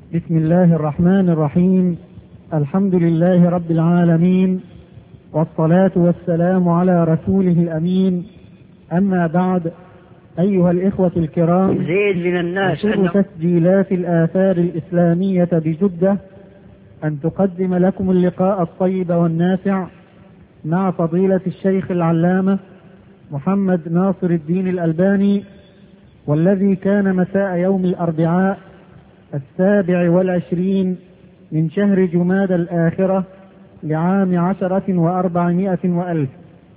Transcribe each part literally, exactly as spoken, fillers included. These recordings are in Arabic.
بسم الله الرحمن الرحيم. الحمد لله رب العالمين، والصلاة والسلام على رسوله الأمين. أما بعد، أيها الإخوة الكرام، زيد من الناس سر تسجيلات الآثار الإسلامية بجدة أن تقدم لكم اللقاء الطيب والنافع مع فضيلة الشيخ العلامة محمد ناصر الدين الألباني، والذي كان مساء يوم الأربعاء السابع والعشرين من شهر جماد الآخرة لعام عشرة وأربعمائة وألف.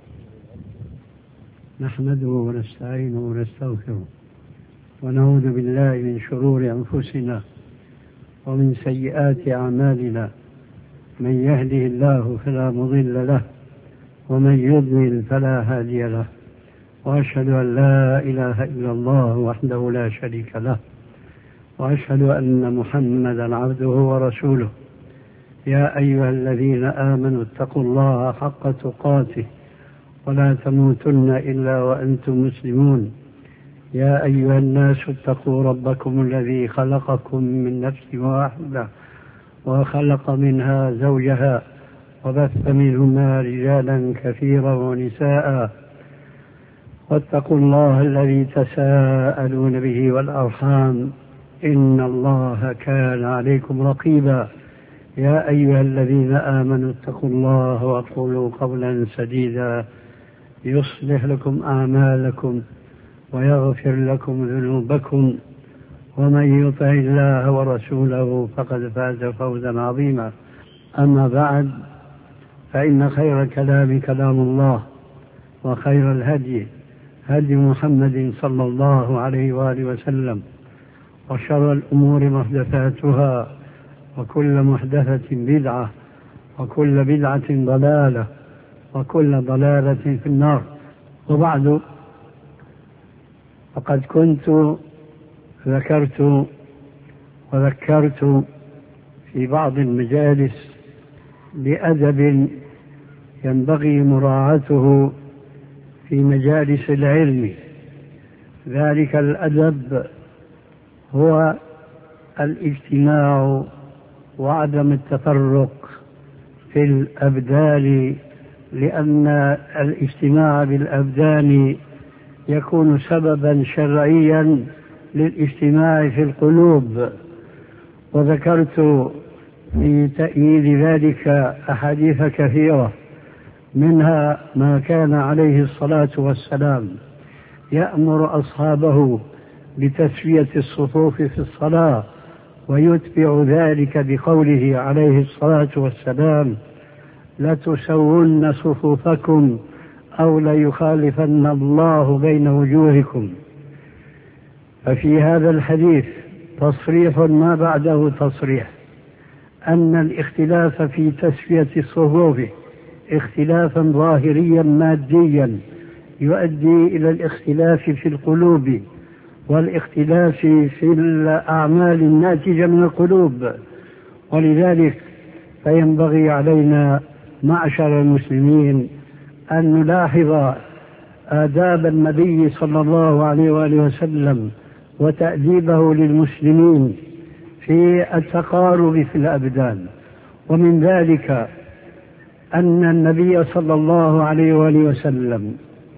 نحمده ونستعينه ونستغفره ونعوذ بالله من شرور أنفسنا ومن سيئات أعمالنا، من يهده الله فلا مضل له ومن يضلل فلا هادي له، وأشهد أن لا إله إلا الله وحده لا شريك له، وأشهد أن محمدا عبده ورسوله. يا أيها الذين آمنوا اتقوا الله حق تقاته ولا تموتن إلا وأنتم مسلمون. يا أيها الناس اتقوا ربكم الذي خلقكم من نفس واحدة وخلق منها زوجها وبث منهما رجالا كثيرا ونساء، واتقوا الله الذي تساءلون به والأرحام إن الله كان عليكم رقيبا. يا أيها الذين آمنوا اتقوا الله وقولوا قولا سديدا يصلح لكم أعمالكم ويغفر لكم ذنوبكم، ومن يطع الله ورسوله فقد فاز فوزا عظيما. أما بعد، فإن خير الكلام كلام الله، وخير الهدي هدي محمد صلى الله عليه وآله وسلم، وشر الأمور محدثاتها، وكل محدثة بدعة، وكل بدعة ضلالة، وكل ضلالة في النار. وبعد، فقد كنت ذكرت وذكرت في بعض المجالس بأدب ينبغي مراعاته في مجالس العلم. ذلك الأدب هو الاجتماع وعدم التفرق في الأبدان، لأن الاجتماع بالأبدان يكون سببا شرعيا للاجتماع في القلوب. وذكرت في تأييد ذلك أحاديث كثيرة، منها ما كان عليه الصلاة والسلام يأمر أصحابه بتسوية الصفوف في الصلاة، ويتبع ذلك بقوله عليه الصلاة والسلام: لتسون صفوفكم أو ليخالفن الله بين وجوهكم. ففي هذا الحديث تصريح ما بعده تصريح أن الاختلاف في تسوية الصفوف اختلافا ظاهريا ماديا يؤدي إلى الاختلاف في القلوب، والاختلاف في الأعمال الناتجة من القلوب. ولذلك فينبغي علينا معشر المسلمين أن نلاحظ آداب النبي صلى الله عليه وآله وسلم وتأديبه للمسلمين في التقارب في الأبدان. ومن ذلك أن النبي صلى الله عليه وآله وسلم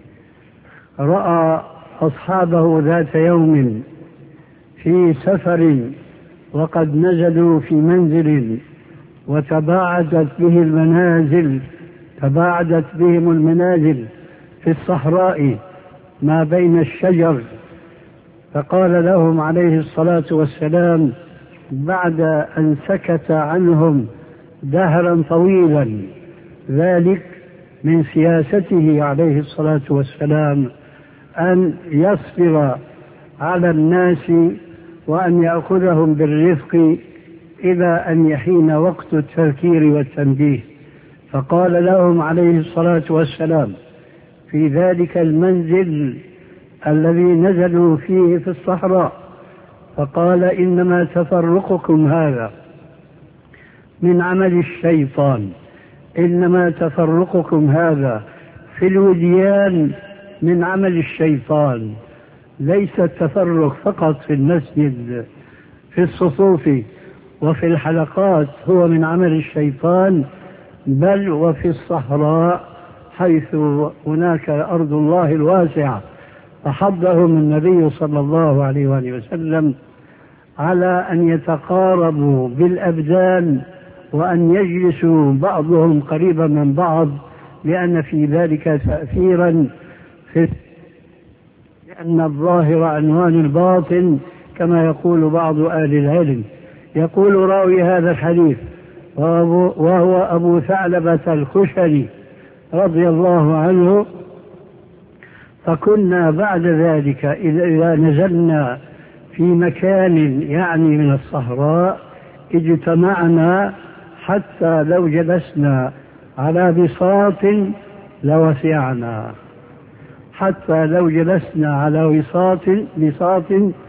رأى أصحابه ذات يوم في سفر، وقد نزلوا في منزل وتباعدت به المنازل تباعدت بهم المنازل في الصحراء ما بين الشجر. فقال لهم عليه الصلاة والسلام بعد أن سكت عنهم دهرا طويلا، ذلك من سياسته عليه الصلاة والسلام أن يصبر على الناس وأن يأخذهم بالرفق إلى أن يحين وقت التذكير والتنبيه. فقال لهم عليه الصلاة والسلام في ذلك المنزل الذي نزلوا فيه في الصحراء، فقال: إنما تفرقكم هذا من عمل الشيطان، إنما تفرقكم هذا في الوديان من عمل الشيطان، ليس التفرق فقط في المسجد في الصفوف، وفي الحلقات هو من عمل الشيطان، بل وفي الصحراء حيث هناك أرض الله الواسعة. فحضهم النبي صلى الله عليه وآله وسلم على أن يتقاربوا بالأبدان وأن يجلسوا بعضهم قريبا من بعض، لأن في ذلك تأثيرا في لأن الظاهر عنوان الباطن كما يقول بعض أهل العلم. يقول راوي هذا الحديث وهو أبو ثعلبة الخشني رضي الله عنه: فكنا بعد ذلك إذا نزلنا في مكان يعني من الصحراء اجتمعنا حتى لو جلسنا على بساط لوسعنا، حتى لو جلسنا على وساط بساط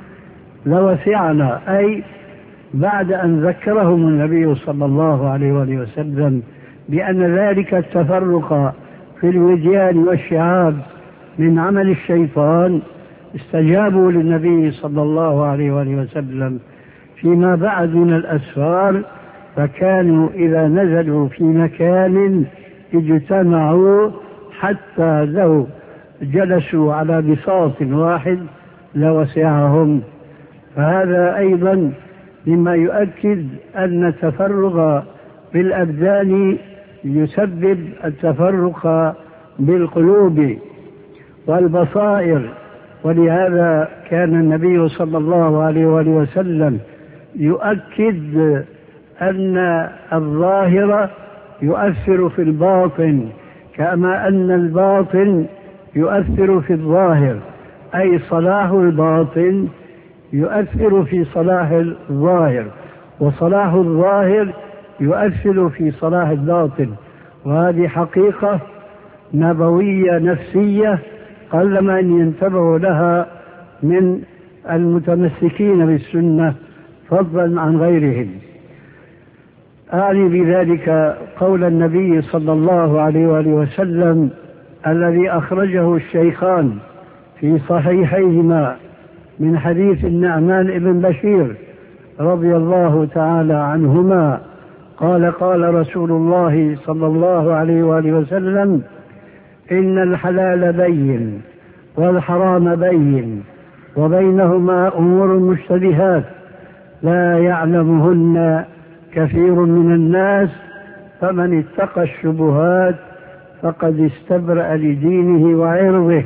لوسعنا، أي بعد أن ذكرهم النبي صلى الله عليه وآله وسلم بأن ذلك التفرق في الوديان والشعاب من عمل الشيطان، استجابوا للنبي صلى الله عليه وآله وسلم فيما بعد من الأسفار، فكانوا إذا نزلوا في مكان اجتمعوا حتى لو جلسوا على بساط واحد لوسعهم. فهذا أيضا مما يؤكد أن التفرغ بالأبدان يسبب التفرق بالقلوب والبصائر. ولهذا كان النبي صلى الله عليه وآله وسلم يؤكد أن الظاهر يؤثر في الباطن كما أن الباطن يؤثر في الظاهر، أي صلاح الباطن يؤثر في صلاح الظاهر، وصلاح الظاهر يؤثر في صلاح الباطن. وهذه حقيقة نبوية نفسية قلما أن ينتبهوا لها من المتمسكين بالسنة فضلا عن غيرهم. أعني بذلك قول النبي صلى الله عليه وآله وسلم الذي أخرجه الشيخان في صحيحيهما من حديث النعمان بن بشير رضي الله تعالى عنهما قال: قال رسول الله صلى الله عليه وآله وسلم: إن الحلال بين والحرام بين وبينهما أمور مشتبهات لا يعلمهن كثير من الناس، فمن اتقى الشبهات فقد استبرأ لدينه وعرضه.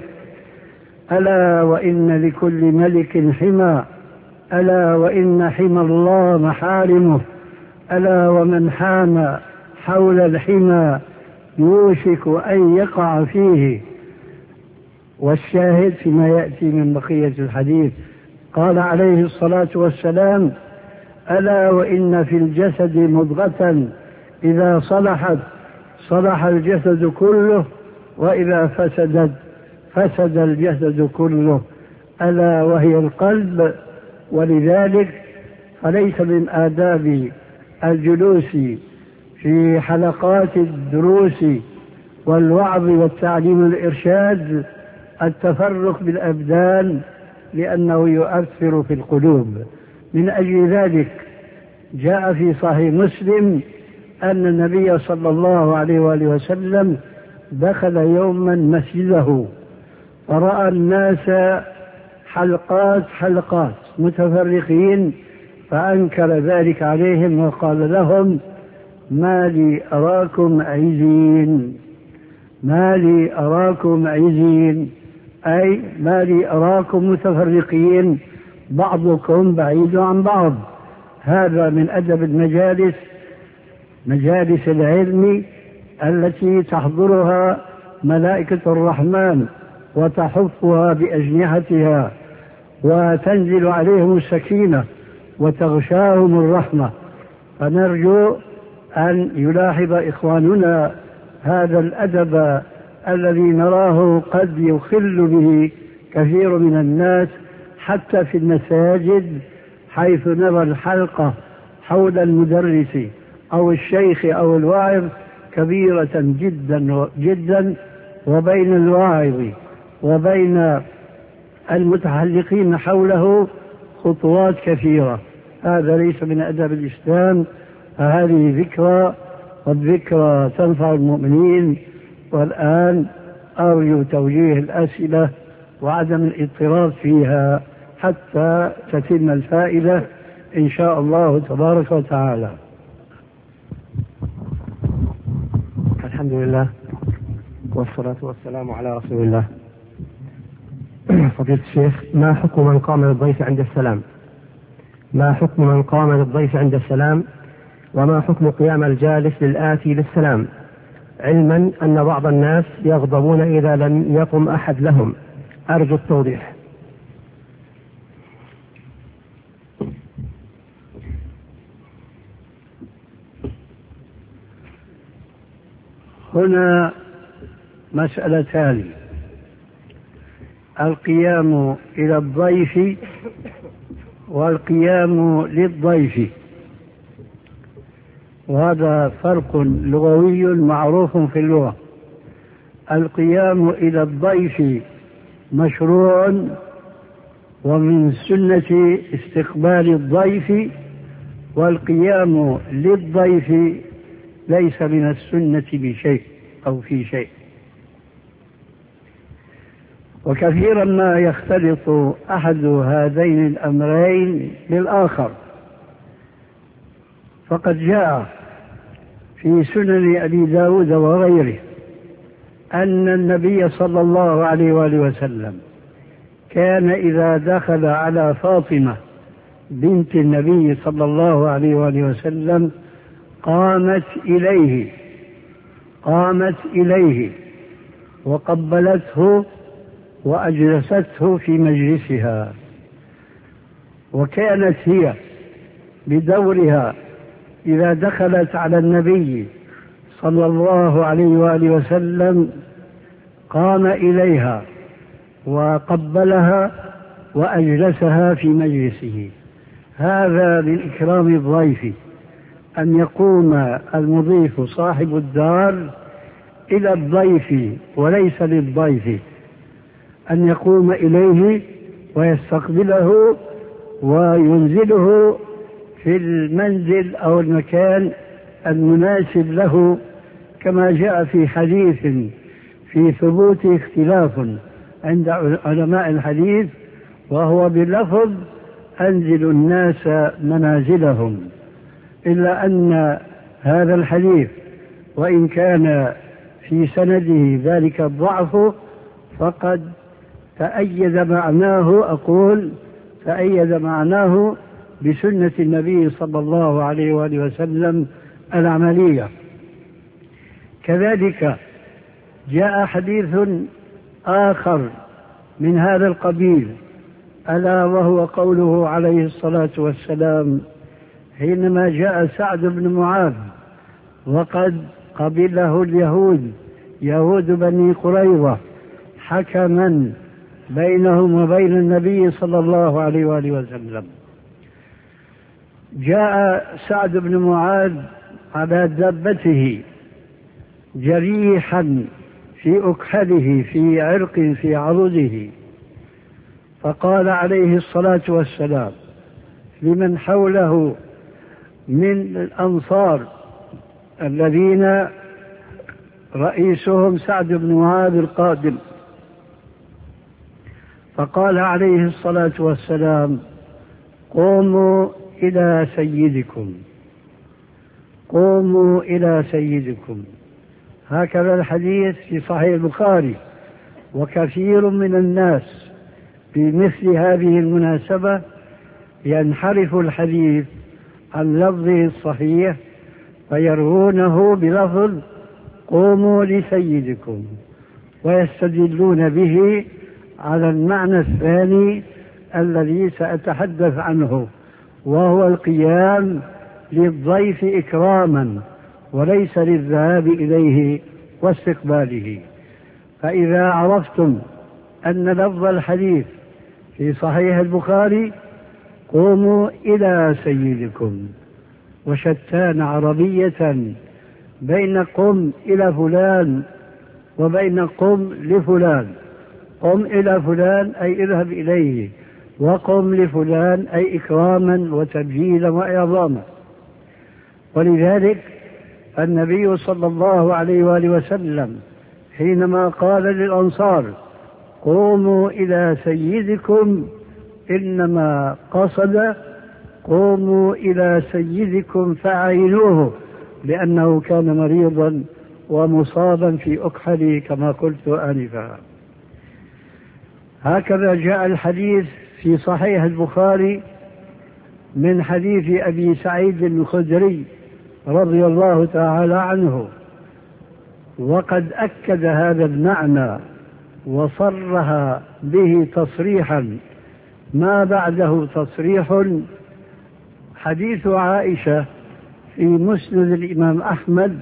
ألا وإن لكل ملك حمى، ألا وإن حمى الله محارمه، ألا ومن حام حول الحمى يوشك أن يقع فيه. والشاهد فيما يأتي من بقية الحديث قال عليه الصلاة والسلام: ألا وإن في الجسد مضغة إذا صلحت صلح الجسد كله، وإذا فسدت فسد الجسد كله، ألا وهي القلب. ولذلك فليس من آداب الجلوس في حلقات الدروس والوعظ والتعليم والإرشاد التفرق بالأبدان، لأنه يؤثر في القلوب. من أجل ذلك جاء في صحيح مسلم أن النبي صلى الله عليه وآله وسلم دخل يوما مسجده فرأى الناس حلقات حلقات متفرقين، فأنكر ذلك عليهم وقال لهم: ما لي أراكم عزين، ما لي أراكم عزين، أي ما لي أراكم متفرقين بعضكم بعيد عن بعض. هذا من أدب المجالس، مجالس العلم التي تحضرها ملائكة الرحمن وتحفها بأجنحتها وتنزل عليهم السكينة وتغشاهم الرحمة. فنرجو أن يلاحظ إخواننا هذا الأدب الذي نراه قد يخل به كثير من الناس حتى في المساجد، حيث نرى الحلقة حول المدرس أو الشيخ أو الواعظ كبيرة جدا جدا، وبين الواعظ وبين المتحلقين حوله خطوات كثيرة. هذا ليس من أدب الإسلام. فهذه ذكرى، والذكرى تنفع المؤمنين. والآن أرجو توجيه الأسئلة وعدم الاضطراب فيها حتى تتم الفائدة إن شاء الله تبارك وتعالى. الحمد لله والصلاة والسلام على رسول الله. فضيلة الشيخ، ما حكم من قام للضيف عند السلام؟ ما حكم من قام للضيف عند السلام؟ وما حكم قيام الجالس للآتي للسلام، علما أن بعض الناس يغضبون إذا لم يقم أحد لهم؟ أرجو التوضيح. هنا مسألتان: القيام إلى الضيف والقيام للضيف، وهذا فرق لغوي معروف في اللغة. القيام إلى الضيف مشروع ومن سنة استقبال الضيف، والقيام للضيف ليس من السنة بشيء أو في شيء. وكثيرا ما يختلط أحد هذين الأمرين بالآخر، فقد جاء في سنن أبي داود وغيره أن النبي صلى الله عليه وآله وسلم كان إذا دخل على فاطمة بنت النبي صلى الله عليه وآله وسلم قامت إليه قامت إليه وقبلته وأجلسته في مجلسها، وكانت هي بدورها إذا دخلت على النبي صلى الله عليه وآله وسلم قام إليها وقبلها وأجلسها في مجلسه. هذا من إكرام الضيف، أن يقوم المضيف صاحب الدار إلى الضيف وليس للضيف، أن يقوم إليه ويستقبله وينزله في المنزل أو المكان المناسب له، كما جاء في حديث في ثبوت اختلاف عند علماء الحديث، وهو بلفظ أنزل الناس منازلهم، إلا أن هذا الحديث وإن كان في سنده ذلك الضعف فقد تأيد معناه، أقول تأيد معناه بسنة النبي صلى الله عليه وآله وسلم العملية. كذلك جاء حديث آخر من هذا القبيل، ألا وهو قوله عليه الصلاة والسلام حينما جاء سعد بن معاذ وقد قبله اليهود يهود بني قريظة حكما بينهم وبين النبي صلى الله عليه وآله وسلم. جاء سعد بن معاذ على دابته جريحا في أكحله في عرق في عضده، فقال عليه الصلاة والسلام لمن حوله من الأنصار الذين رئيسهم سعد بن معاذ القادم، فقال عليه الصلاة والسلام قوموا إلى سيدكم قوموا إلى سيدكم. هكذا الحديث في صحيح البخاري. وكثير من الناس في مثل هذه المناسبة ينحرف الحديث عن لفظه الصحيح فيروونه بلفظ قوموا لسيدكم، ويستدلون به على المعنى الثاني الذي سأتحدث عنه، وهو القيام للضيف إكراما وليس للذهاب إليه واستقباله. فإذا عرفتم أن لفظ الحديث في صحيح البخاري قوموا إلى سيدكم، وشتان عربية بين قم إلى فلان وبين قم لفلان. قم إلى فلان أي اذهب إليه، وقم لفلان أي إكراما وتبجيلا وإعظاما. ولذلك النبي صلى الله عليه وآله وسلم حينما قال للأنصار قوموا إلى سيدكم إنما قصد قوموا إلى سيدكم فأعينوه، لأنه كان مريضا ومصابا في أكحله كما قلت آنفا. هكذا جاء الحديث في صحيح البخاري من حديث أبي سعيد الخدري رضي الله تعالى عنه، وقد أكد هذا المعنى وصرها به تصريحا ما بعده تصريح حديث عائشة في مسند الإمام أحمد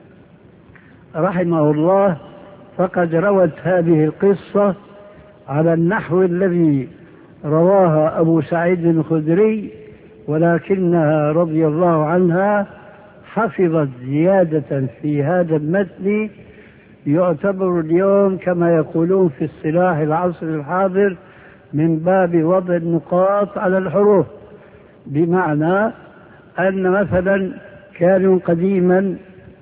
رحمه الله، فقد روت هذه القصة على النحو الذي رواها أبو سعيد الخدري، ولكنها رضي الله عنها حفظت زيادة في هذا المتن يعتبر اليوم كما يقولون في اصطلاح العصر الحاضر من باب وضع النقاط على الحروف، بمعنى أن مثلا كانوا قديما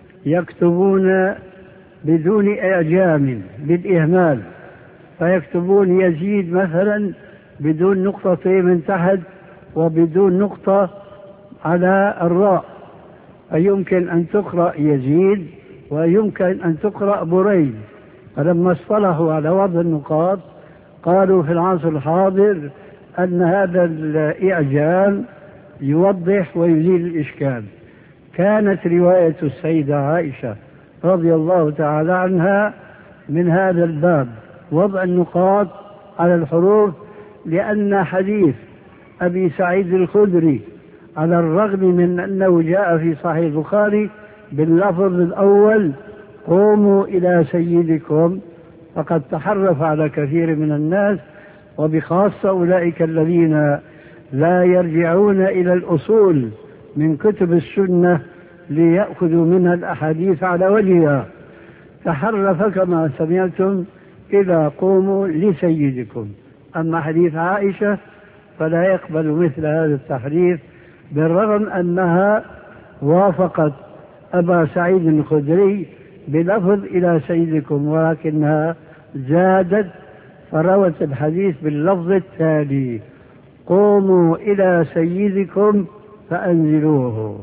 يكتبون بدون إعجام بالإهمال، فيكتبون يزيد مثلا بدون نقطتين من تحت وبدون نقطة على الراء، فيمكن أن تقرأ يزيد ويمكن أن تقرأ بريد. فلما اصطلحوا على وضع النقاط قالوا في العصر الحاضر أن هذا الإعجام يوضح ويزيل الإشكال. كانت رواية السيدة عائشة رضي الله تعالى عنها من هذا الباب، وضع النقاط على الحروف، لأن حديث أبي سعيد الخدري على الرغم من أنه جاء في صحيح البخاري باللفظ الأول قوموا إلى سيدكم، فقد تحرف على كثير من الناس، وبخاصة أولئك الذين لا يرجعون إلى الأصول من كتب السنة ليأخذوا منها الأحاديث على وجهها، تحرف كما سمعتم إذا قوموا لسيدكم. أما حديث عائشة فلا يقبل مثل هذا التحريف، بالرغم أنها وافقت أبا سعيد الخدري بلفظ إلى سيدكم، ولكنها زادت فروت الحديث باللفظ التالي قوموا إلى سيدكم فأنزلوه.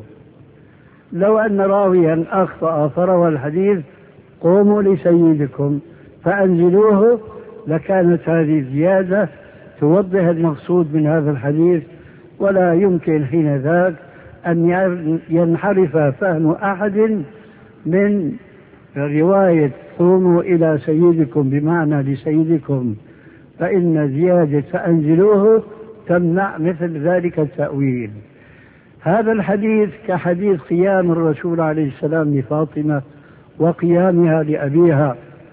لو أن راويا أخطأ فروى الحديث قوموا لسيدكم فأنزلوه لكانت هذه الزيادة توضح المقصود من هذا الحديث، ولا يمكن حين ذاك أن ينحرف فهم أحد من رواية قوموا إلى سيدكم بمعنى لسيدكم، فإن زيادة فأنزلوه تمنع مثل ذلك التأويل. هذا الحديث كحديث قيام الرسول عليه السلام لفاطمة وقيامها لأبيها،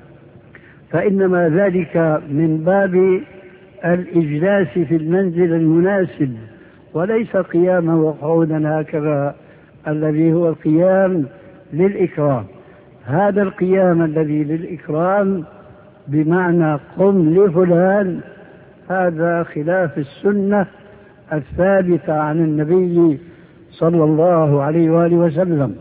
فإنما ذلك من باب الإجلاس في المنزل المناسب، وليس قياما وقعودا هكذا الذي هو القيام للإكرام. هذا القيام الذي للإكرام بمعنى قم لفلان هذا خلاف السنة الثابتة عن النبي صلى الله عليه وآله وسلم.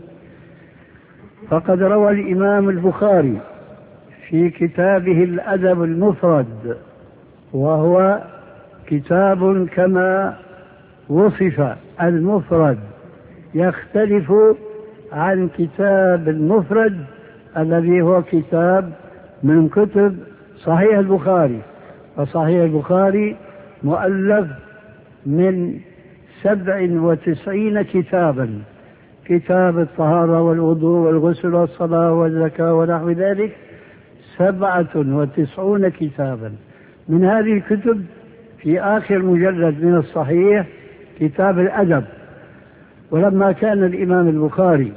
فقد روى الإمام البخاري في كتابه الأدب المفرد، وهو كتاب كما وصف المفرد يختلف عن كتاب المفرد الذي هو كتاب من كتب صحيح البخاري. فصحيح البخاري مؤلف من سبع وتسعين كتابا، كتاب الطهارة والوضوء والغسل والصلاة والزكاة ونحو ذلك سبعة وتسعون كتابا. من هذه الكتب في آخر مجلد من الصحيح كتاب الأدب. ولما كان الإمام البخاري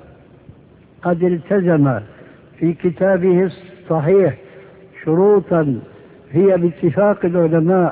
قد التزم في كتابه الصحيح شروطا هي باتفاق العلماء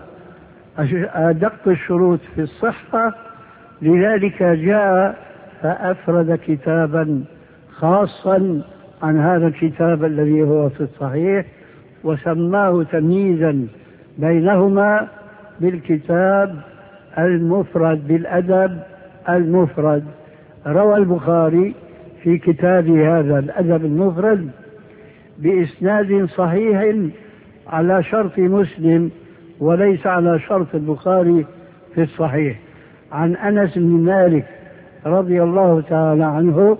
أدق الشروط في الصحة، لذلك جاء فأفرد كتابا خاصا عن هذا الكتاب الذي هو في الصحيح، وسماه تمييزا بينهما بالكتاب المفرد بالأدب المفرد. روى البخاري في كتابه هذا الأدب المفرد بإسناد صحيح على شرط مسلم وليس على شرط البخاري في الصحيح، عن أنس بن مالك رضي الله تعالى عنه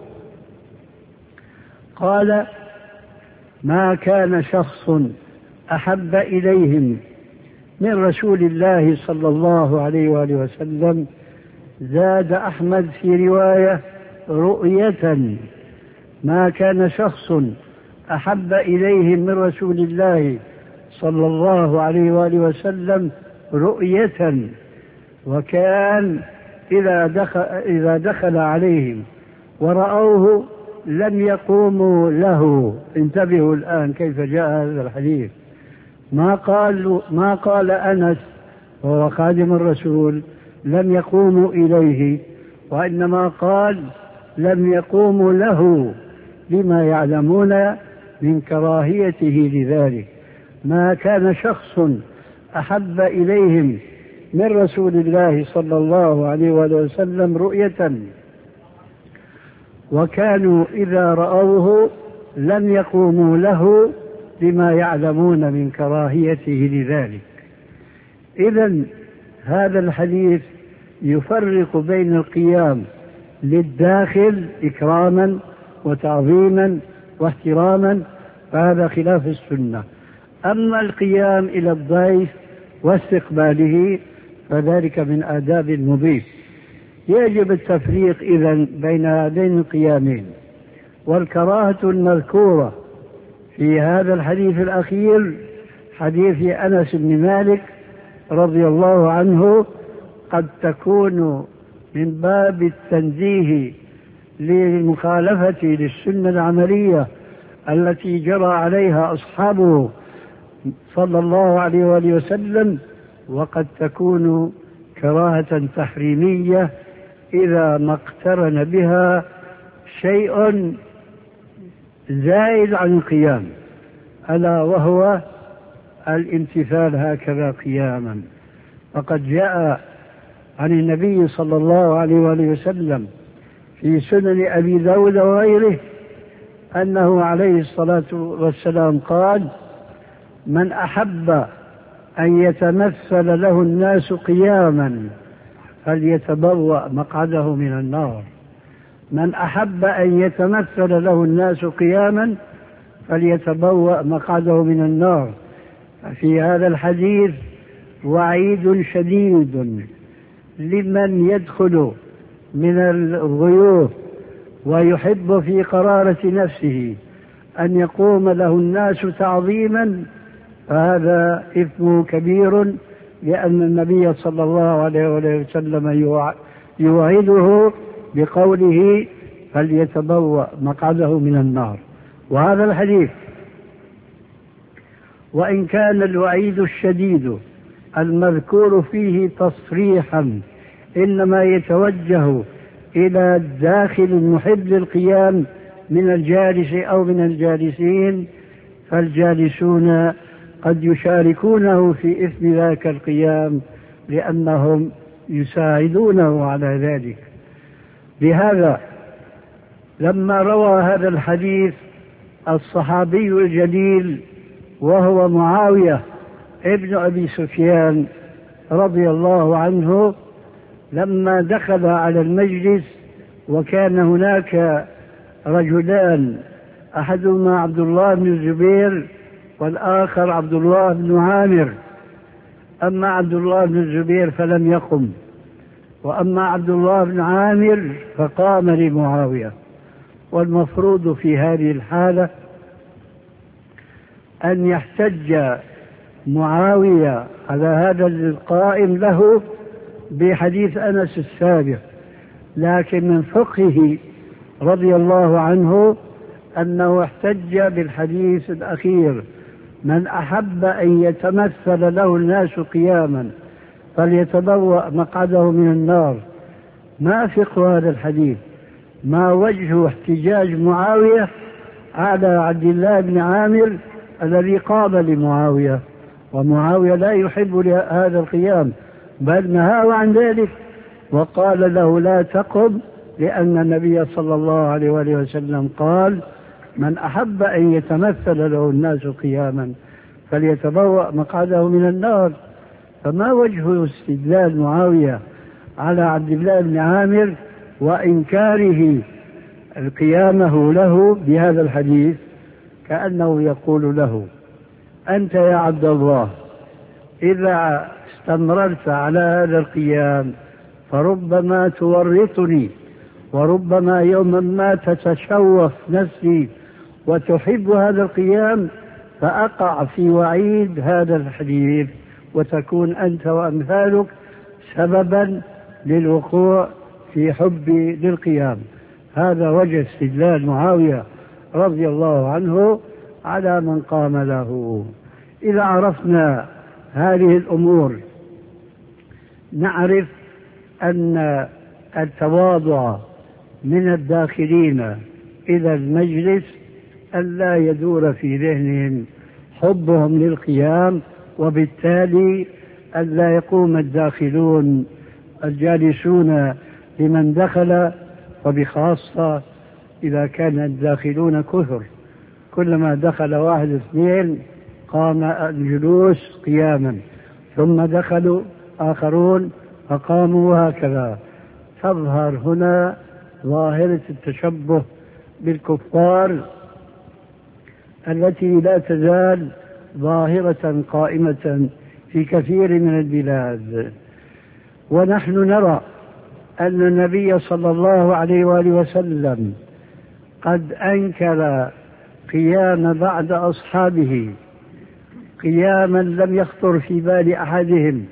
قال: ما كان شخص أحب إليهم من رسول الله صلى الله عليه وآله وسلم، زاد أحمد في رواية رؤية، ما كان شخص أحب إليهم من رسول الله صلى الله عليه وآله وسلم رؤية، وكان إذا دخل, إذا دخل عليهم ورأوه لم يقوموا له. انتبهوا الآن كيف جاء هذا الحديث. ما قال, ما قال أنس وهو خادم الرسول لم يقوموا إليه، وإنما قال لم يقوموا له لما يعلمون من كراهيته لذلك. ما كان شخص أحب إليهم من رسول الله صلى الله عليه وسلم رؤية، وكانوا إذا رأوه لم يقوموا له لما يعلمون من كراهيته لذلك. إذن هذا الحديث يفرق بين القيام للداخل إكراما وتعظيما واحتراما، فهذا خلاف السنة. أما القيام إلى الضيف واستقباله فذلك من آداب المضيف. يجب التفريق إذن بين هذين القيامين. والكراهة المذكورة في هذا الحديث الأخير حديث أنس بن مالك رضي الله عنه قد تكون من باب التنزيه للمخالفة للسنة العملية التي جرى عليها أصحابه صلى الله عليه وآله وسلم، وقد تكون كراهة تحريمية إذا ما اقترن بها شيء زائد عن القيام، ألا وهو الامتثال هكذا قياما. فقد جاء عن النبي صلى الله عليه وآله وسلم في سنن أبي داود وغيره أنه عليه الصلاة والسلام قال: من أحب أن يتمثل له الناس قياما فليتبوأ مقعده من النار. من أحب أن يتمثل له الناس قياما فليتبوأ مقعده من النار. في هذا الحديث وعيد شديد لمن يدخل من الضيوف ويحب في قرارة نفسه أن يقوم له الناس تعظيما، فهذا إثم كبير، لأن النبي صلى الله عليه وسلم يوعده بقوله فليتبوأ مقعده من النار. وهذا الحديث وإن كان الوعيد الشديد المذكور فيه تصريحا إنما يتوجه إلى الداخل المحب للقيام من الجالس أو من الجالسين، فالجالسون قد يشاركونه في إثم ذاك القيام لأنهم يساعدونه على ذلك. لهذا لما روى هذا الحديث الصحابي الجليل وهو معاوية ابن أبي سفيان رضي الله عنه، لما دخل على المجلس وكان هناك رجلان أحدهما عبد الله بن الزبير والآخر عبد الله بن عامر، أما عبد الله بن الزبير فلم يقم، وأما عبد الله بن عامر فقام لمعاوية. والمفروض في هذه الحالة أن يحتج معاوية على هذا القائم له بحديث أنس السابق، لكن من فقهه رضي الله عنه أنه احتج بالحديث الأخير: من أحب أن يتمثل له الناس قياما فليتبوأ مقعده من النار. ما فقه هذا الحديث؟ ما وجه احتجاج معاوية على عبد الله بن عامر الذي قام لمعاوية؟ ومعاوية لا يحب هذا القيام بل نهاه عن ذلك وقال له لا تقم، لأن النبي صلى الله عليه وآله وسلم قال من أحب أن يتمثل له الناس قياما فليتبوأ مقعده من النار. فما وجه استدلال معاوية على عبد الله بن عامر وإنكاره قيامه له بهذا الحديث؟ كأنه يقول له أنت يا عبد الله إذا استمررت على هذا القيام فربما تورطني، وربما يوما ما تتشوف نفسي وتحب هذا القيام فأقع في وعيد هذا الحديث وتكون أنت وأمثالك سببا للوقوع في حبي للقيام. هذا وجه استدلال معاوية رضي الله عنه على من قام له. إذا عرفنا هذه الأمور نعرف أن التواضع من الداخلين إلى المجلس أن لا يدور في ذهنهم حبهم للقيام، وبالتالي أن لا يقوم الداخلون الجالسون لمن دخل، وبخاصة إذا كان الداخلون كثر، كلما دخل واحد اثنين قام الجلوس قياما، ثم دخلوا آخرون فقاموا، وهكذا تظهر هنا ظاهرة التشبه بالكفار التي لا تزال ظاهرة قائمة في كثير من البلاد. ونحن نرى أن النبي صلى الله عليه وآله وسلم قد أنكر قيام بعض أصحابه قياما لم يخطر في بال أحدهم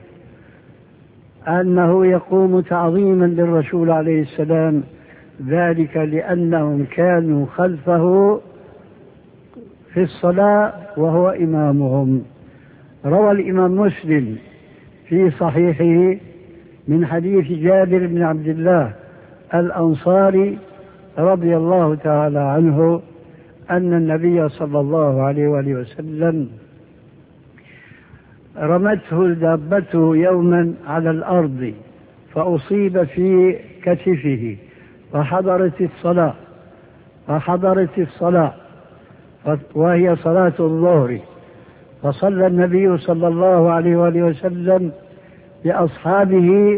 أنه يقوم تعظيما للرسول عليه السلام، ذلك لأنهم كانوا خلفه في الصلاة وهو إمامهم. روى الإمام مسلم في صحيحه من حديث جابر بن عبد الله الأنصاري رضي الله تعالى عنه أن النبي صلى الله عليه وآله وسلم رمته دابته يوما على الأرض فأصيب في كتفه فحضرت الصلاة فحضرت الصلاة وهي صلاة الظهر، فصلى النبي صلى الله عليه وآله وسلم بأصحابه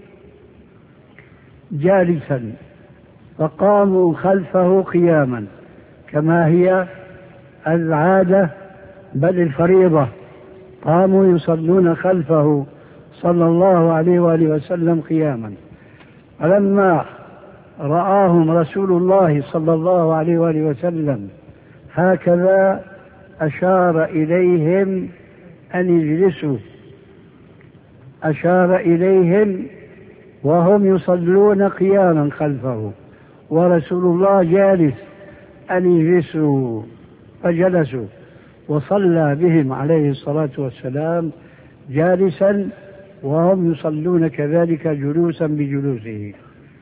جالسا فقاموا خلفه قياما كما هي العادة بل الفريضة، قاموا يصلون خلفه صلى الله عليه وآله وسلم قياما. فلما رآهم رسول الله صلى الله عليه وآله وسلم هكذا أشار إليهم أن يجلسوا، أشار إليهم وهم يصلون قياما خلفه ورسول الله جالس أن يجلسوا، فجلسوا وصلى بهم عليه الصلاة والسلام جالسا وهم يصلون كذلك جلوسا بجلوسه.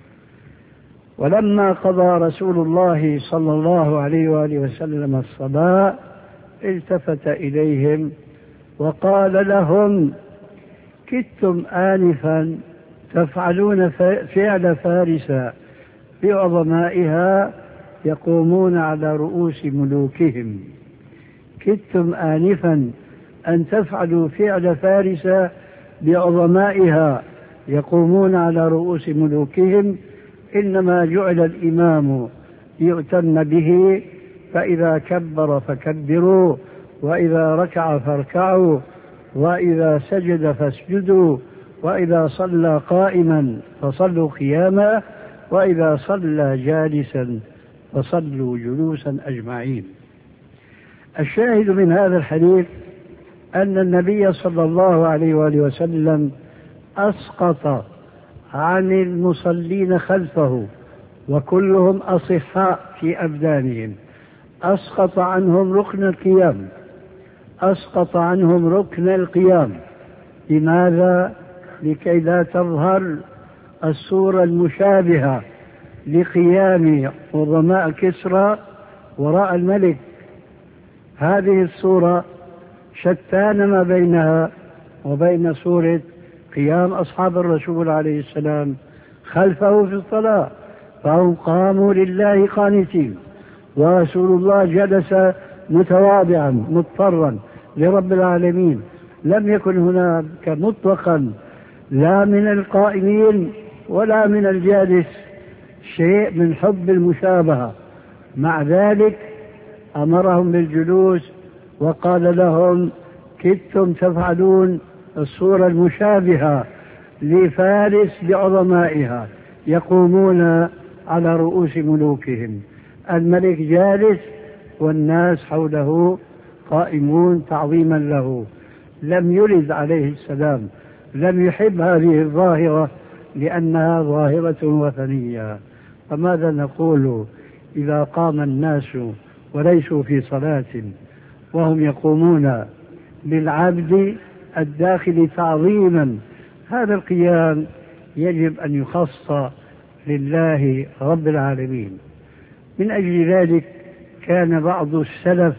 ولما قضى رسول الله صلى الله عليه وآله وسلم الصلاة التفت إليهم وقال لهم كدتم آنفا تفعلون فعل فارس بعظمائها يقومون على رؤوس ملوكهم، كدتم آنفا أن تفعلوا فعل فارس بعظمائها يقومون على رؤوس ملوكهم، إنما جعل الإمام يؤتم به، فإذا كبر فكبروا، وإذا ركع فاركعوا، وإذا سجد فاسجدوا، وإذا صلى قائما فصلوا قياما، وإذا صلى جالسا فصلوا جلوسا أجمعين. الشاهد من هذا الحديث أن النبي صلى الله عليه وآله وسلم أسقط عن المصلين خلفه وكلهم أصحاء في أبدانهم، أسقط عنهم ركن القيام، أسقط عنهم ركن القيام. لماذا؟ لكي لا تظهر الصورة المشابهة لقيام عظماء كسرى وراء الملك. هذه الصورة شتان ما بينها وبين صورة قيام أصحاب الرسول عليه السلام خلفه في الصلاة، فهم قاموا لله قانتين، ورسول الله جلس متواضعا مضطرا لرب العالمين. لم يكن هناك مطلقا لا من القائمين ولا من الجالس شيء من حب المشابهة. مع ذلك أمرهم بالجلوس وقال لهم كدتم تفعلون الصورة المشابهة لفارس بعظمائها يقومون على رؤوس ملوكهم، الملك جالس والناس حوله قائمون تعظيما له. لم يرد عليه السلام، لم يحب هذه الظاهرة لأنها ظاهرة وثنية. فماذا نقول إذا قام الناس وليسوا في صلاة وهم يقومون للعبد الداخل تعظيما؟ هذا القيام يجب أن يخص لله رب العالمين. من أجل ذلك كان بعض السلف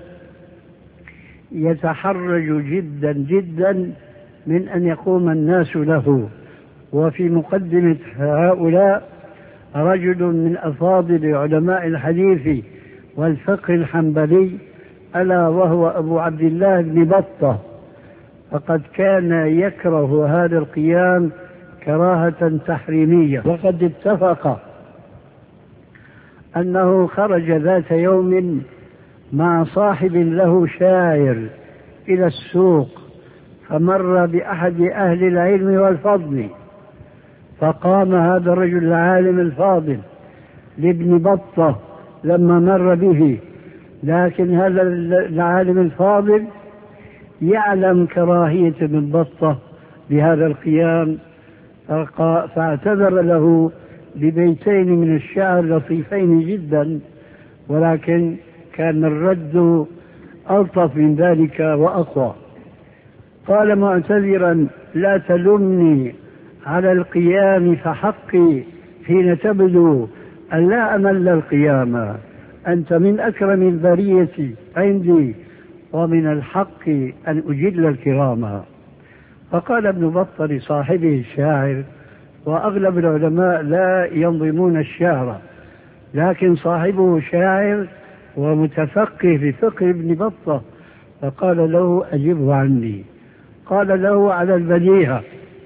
يتحرج جدا جدا من أن يقوم الناس له. وفي مقدمة هؤلاء رجل من أفاضل علماء الحديث والفقه الحنبلي، ألا وهو أبو عبد الله بن بطة، فقد كان يكره هذا القيام كراهة تحريمية. وقد اتفق أنه خرج ذات يوم مع صاحب له شاعر إلى السوق، فمر بأحد أهل العلم والفضل، فقام هذا الرجل العالم الفاضل لابن بطة لما مر به، لكن هذا العالم الفاضل يعلم كراهية ابن بطة بهذا القيام، فاعتذر له ببيتين من الشعر لطيفين جدا، ولكن كان الرد ألطف من ذلك وأقوى. قال معتذرا: لا تلمني على القيام فحقي حين تبدو أن لا أمل القيام، أنت من أكرم البرية عندي ومن الحق أن أجل الكرام. فقال ابن بطة لصاحبه الشاعر، وأغلب العلماء لا ينظمون الشعر، لكن صاحبه شاعر ومتفقه في فقه ابن بطة، فقال له: أجبه عني. قال له على البديهة: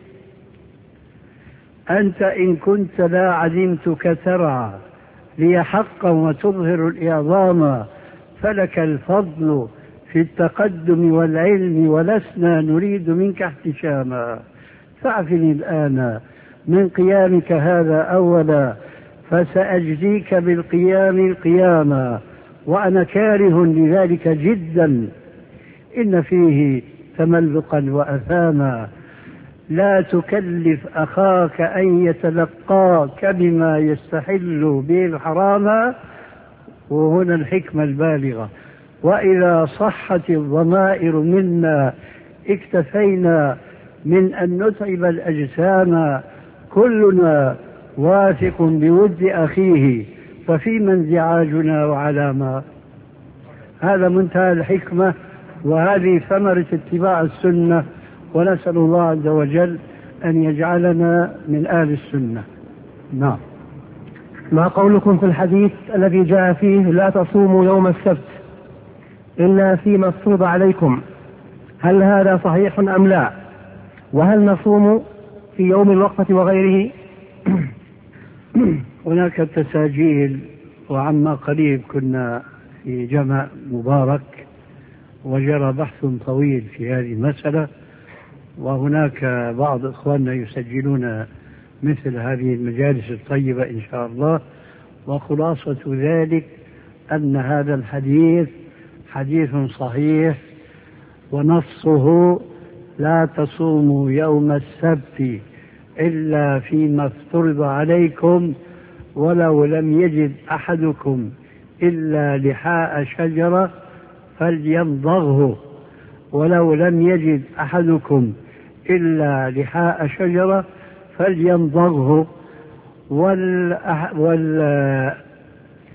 أنت إن كنت لا علمتك ترعى لي حقا وتظهر الإعظام، فلك الفضل في التقدم والعلم، ولسنا نريد منك احتشاما، فاعفني الآن من قيامك هذا أولا، فسأجزيك بالقيام القياما، وأنا كاره لذلك جدا، إن فيه تملقا وأثاما، لا تكلف أخاك أن يتلقاك بما يستحل به الحرام. وهنا الحكمة البالغة: وإذا صحت الضمائر منا اكتفينا من أن نتعب الأجسام، كلنا واثق بود أخيه، ففيما انزعاجنا وعلاما. هذا منتهى الحكمة، وهذه ثمرة اتباع السنة، ونسأل الله عز وجل أن يجعلنا من آل السنة. نعم. ما قولكم في الحديث الذي جاء فيه لا تصوموا يوم السبت إلا فيما افترض عليكم؟ هل هذا صحيح أم لا؟ وهل نصوم في يوم الوقفة وغيره؟ هناك تساجيل، وعما قريب كنا في جمع مبارك وجرى بحث طويل في هذه المسألة، وهناك بعض إخواننا يسجلون مثل هذه المجالس الطيبة إن شاء الله. وخلاصة ذلك أن هذا الحديث حديث صحيح، ونصه: لا تصوموا يوم السبت إلا فيما افترض عليكم، ولو لم يجد أحدكم إلا لحاء شجرة فليمضغه، ولو لم يجد أحدكم إلا لحاء شجرة فليمضغه.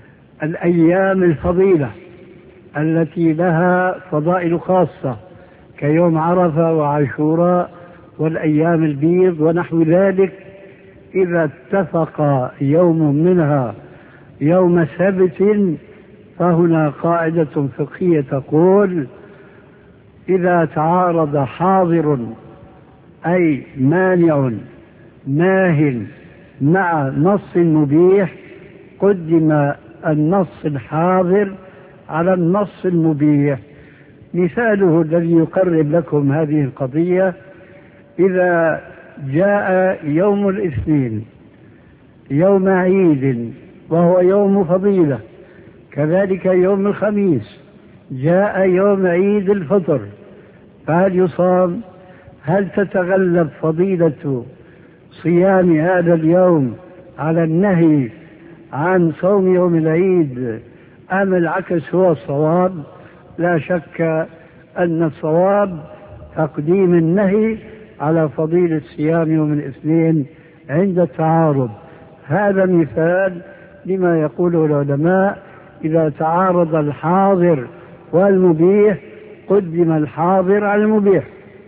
والأيام الفضيلة التي لها فضائل خاصة كيوم عرفة وعاشوراء والأيام البيض ونحو ذلك، إذا اتفق يوم منها يوم سبت فهنا قاعدة فقهية تقول: إذا تعارض حاضر أي مانع ناه مع نص مبيح قدم النص الحاضر على النص المبيح. مثاله الذي يقرب لكم هذه القضية: إذا جاء يوم الاثنين يوم عيد وهو يوم فضيلة، كذلك يوم الخميس جاء يوم عيد الفطر، فهل يصام؟ هل تتغلب فضيلة صيام هذا اليوم على النهي عن صوم يوم العيد أم العكس هو الصواب؟ لا شك أن الصواب تقديم النهي على فضيلة صيام يوم الاثنين عند التعارض. هذا مثال لما يقوله العلماء: إذا تعارض الحاضر والمبيح قدم الحاضر على المبيح.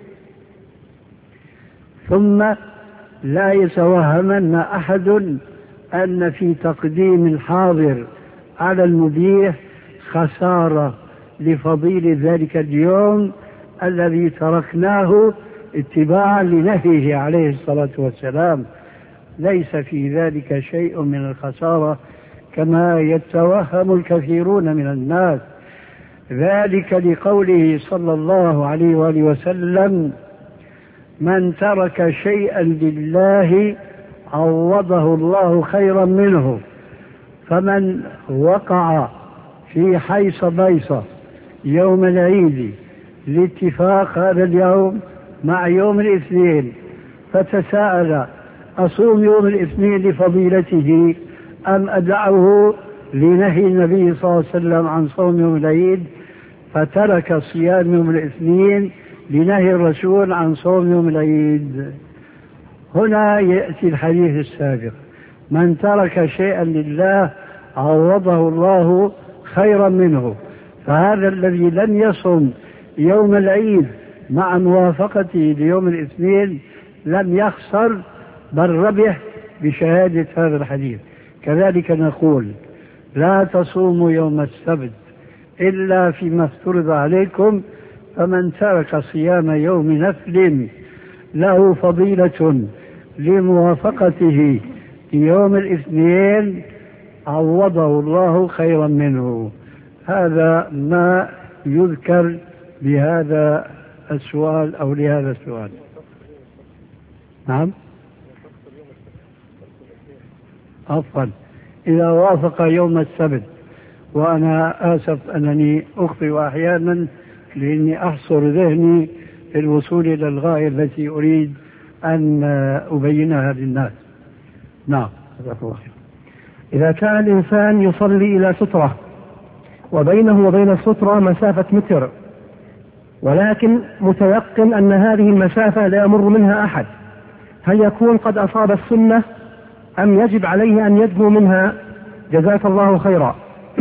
ثم لا يتوهمن أحد أن في تقديم الحاضر على المبيح خسارة لفضيل ذلك اليوم الذي تركناه اتباعا لنهيه عليه الصلاة والسلام. ليس في ذلك شيء من الخسارة كما يتوهم الكثيرون من الناس، ذلك لقوله صلى الله عليه وآله وسلم: من ترك شيئا لله عوضه الله خيرا منه. فمن وقع في حيص بيصة يوم العيد لاتفاق هذا اليوم مع يوم الاثنين فتساءل: أصوم يوم الاثنين لفضيلته أم أدعه لنهي النبي صلى الله عليه وسلم عن صوم يوم العيد، فترك صيام يوم الاثنين لنهي الرسول عن صوم يوم العيد. هنا يأتي الحديث السابق: من ترك شيئا لله عوضه الله خيرا منه. فهذا الذي لم يصم يوم العيد مع موافقته ليوم الاثنين لم يخسر بل ربح بشهادة هذا الحديث. كذلك نقول: لا تصوموا يوم السبت إلا فيما افترض عليكم، فمن ترك صيام يوم نفل له فضيلة لموافقته يوم الاثنين عوضه الله خيرا منه. هذا ما يذكر بهذا السؤال أو لهذا السؤال. نعم، عفوا، إذا وافق يوم السبت. وأنا آسف أنني أخطئ أحيانا لأني أحصر ذهني في الوصول إلى الغاية التي أريد أن أبينها للناس. نعم. إذا كان الإنسان يصلي إلى سترة وبينه وبين السترة مسافة متر، ولكن متيقن أن هذه المسافة لا يمر منها أحد، هل يكون قد أصاب السنة أم يجب عليه أن يدنو منها؟ جزاك الله خيرا.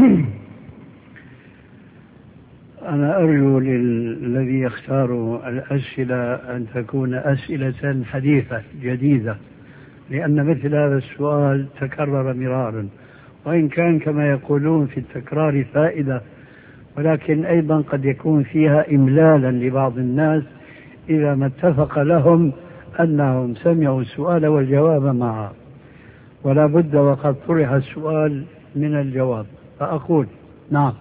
أنا أرجو للذي يختار الأسئلة أن تكون أسئلة حديثة جديدة، لأن مثل هذا السؤال تكرر مرارا، وإن كان كما يقولون في التكرار فائدة، ولكن أيضا قد يكون فيها إملالا لبعض الناس إذا ما اتفق لهم أنهم سمعوا السؤال والجواب معا، ولا بد وقد طرح السؤال من الجواب. فأقول: نعم.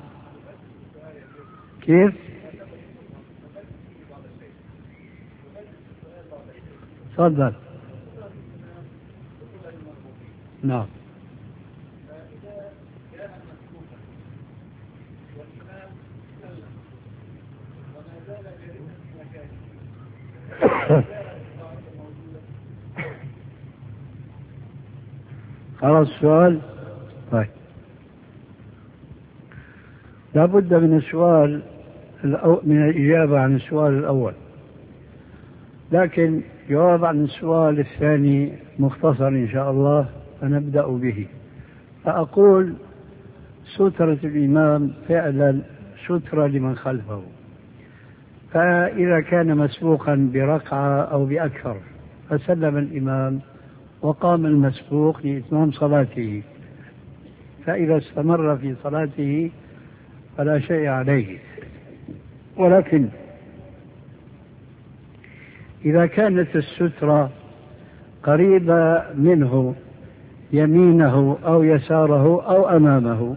كيف؟ تفضل. نعم. خلاص السؤال. طيب، لا بد من السؤال من الإجابة عن السؤال الأول، لكن جواب عن السؤال الثاني مختصر إن شاء الله، فنبدأ به. فأقول: سترة الإمام فعلا سترة لمن خلفه، فإذا كان مسبوقا بركعة أو بأكثر فسلم الإمام وقام المسبوق لإتمام صلاته، فإذا استمر في صلاته فلا شيء عليه. ولكن إذا كانت السترة قريبة منه يمينه أو يساره أو أمامه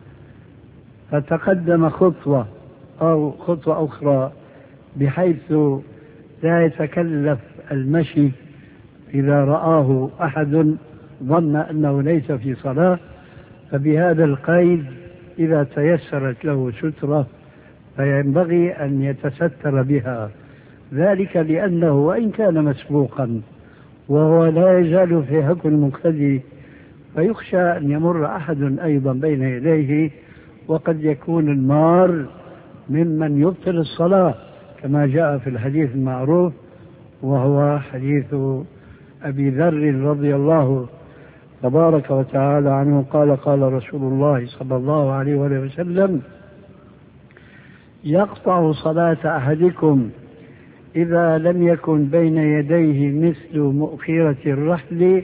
فتقدم خطوة أو خطوة أخرى بحيث لا يتكلف المشي إذا رآه أحد ظن أنه ليس في صلاة، فبهذا القيد إذا تيسرت له سترة فينبغي أن يتستر بها، ذلك لأنه وإن كان مسبوقا وهو لا يزال في حكم المقتدي فيخشى أن يمر أحد أيضا بين يديه وقد يكون المار ممن يبطل الصلاة كما جاء في الحديث المعروف وهو حديث أبي ذر رضي الله تبارك وتعالى عنه قال قال رسول الله صلى الله عليه وسلم: يقطع صلاة أحدكم إذا لم يكن بين يديه مثل مؤخرة الرحل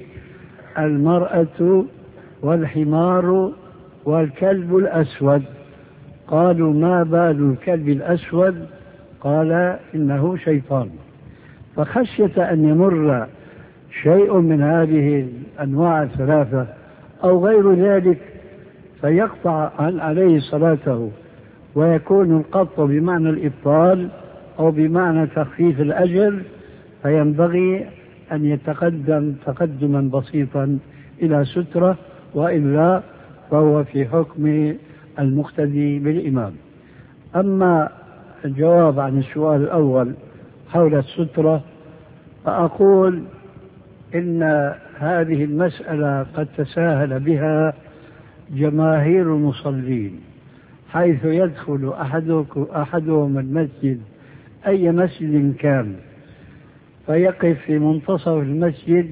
المرأة والحمار والكلب الأسود. قالوا: ما بال الكلب الأسود؟ قال: إنه شيطان. فخشية أن يمر شيء من هذه الأنواع الثلاثة أو غير ذلك فيقطع عن عليه صلاته ويكون القطع بمعنى الإبطال أو بمعنى تخفيف الأجر، فينبغي أن يتقدم تقدما بسيطا إلى سترة، وإلا فهو في حكم المقتدي بالإمام. أما الجواب عن السؤال الأول حول السترة فأقول إن هذه المسألة قد تساهل بها جماهير المصلين، حيث يدخل أحدهم المسجد أي مسجد كان فيقف في منتصف المسجد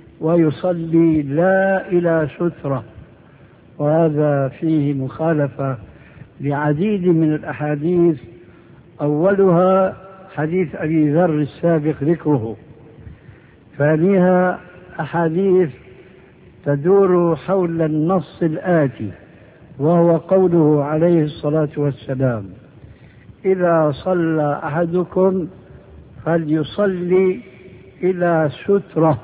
ويصلي لا إلى سترة، وهذا فيه مخالفة لعديد من الأحاديث، أولها حديث أبي ذر السابق ذكره، ثانيها أحاديث تدور حول النص الآتي وهو قوله عليه الصلاة والسلام: إذا صلى أحدكم فليصلي إلى سترة،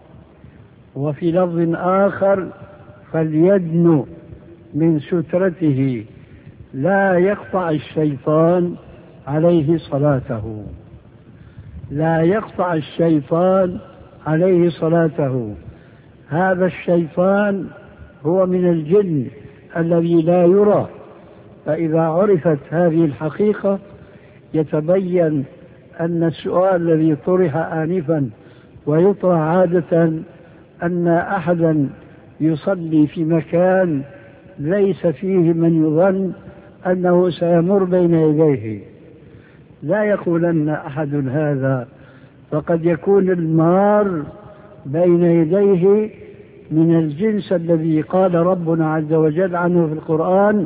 وفي لفظ آخر: فليدن من سترته لا يقطع الشيطان عليه صلاته. لا يقطع الشيطان عليه صلاته. هذا الشيطان هو من الجن الذي لا يرى، فإذا عرفت هذه الحقيقة يتبين أن السؤال الذي طرح آنفا ويطرح عادة أن أحدا يصلي في مكان ليس فيه من يظن أنه سيمر بين يديه، لا يقولن أحد هذا، فقد يكون المار بين يديه من الجنس الذي قال ربنا عز وجل عنه في القرآن: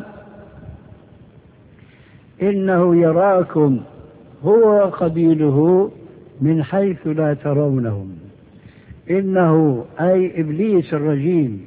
إنه يراكم هو قبيله من حيث لا ترونهم. إنه أي إبليس الرجيم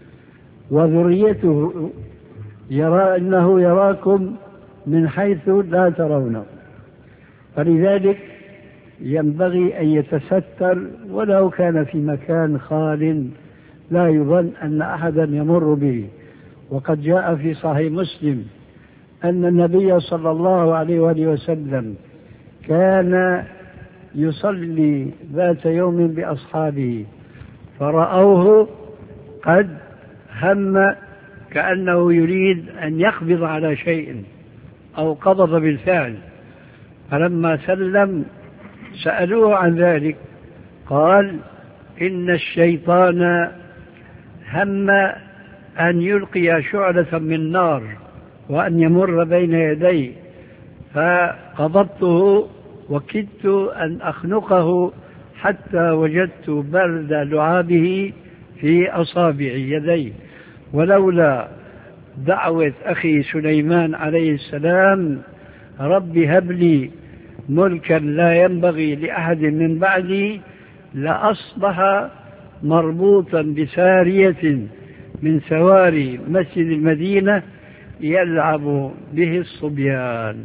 وذريته يرى إنه يراكم من حيث لا ترونه، فلذلك ينبغي أن يتستر ولو كان في مكان خال لا يظن أن أحدا يمر به. وقد جاء في صحيح مسلم أن النبي صلى الله عليه وآله وسلم كان يصلي ذات يوم بأصحابه فرأوه قد هم كأنه يريد أن يقبض على شيء أو قبض بالفعل، فلما سلم سألوه عن ذلك قال: إن الشيطان هم أن يلقي شعلة من نار وأن يمر بين يدي، فقبضته وكدت أن أخنقه حتى وجدت برد لعابه في أصابع يدي، ولولا دعوة أخي سليمان عليه السلام: رب هب لي ملكا لا ينبغي لأحد من بعدي لأصبح مربوطا بسارية من سواري مسجد المدينة يلعب به الصبيان.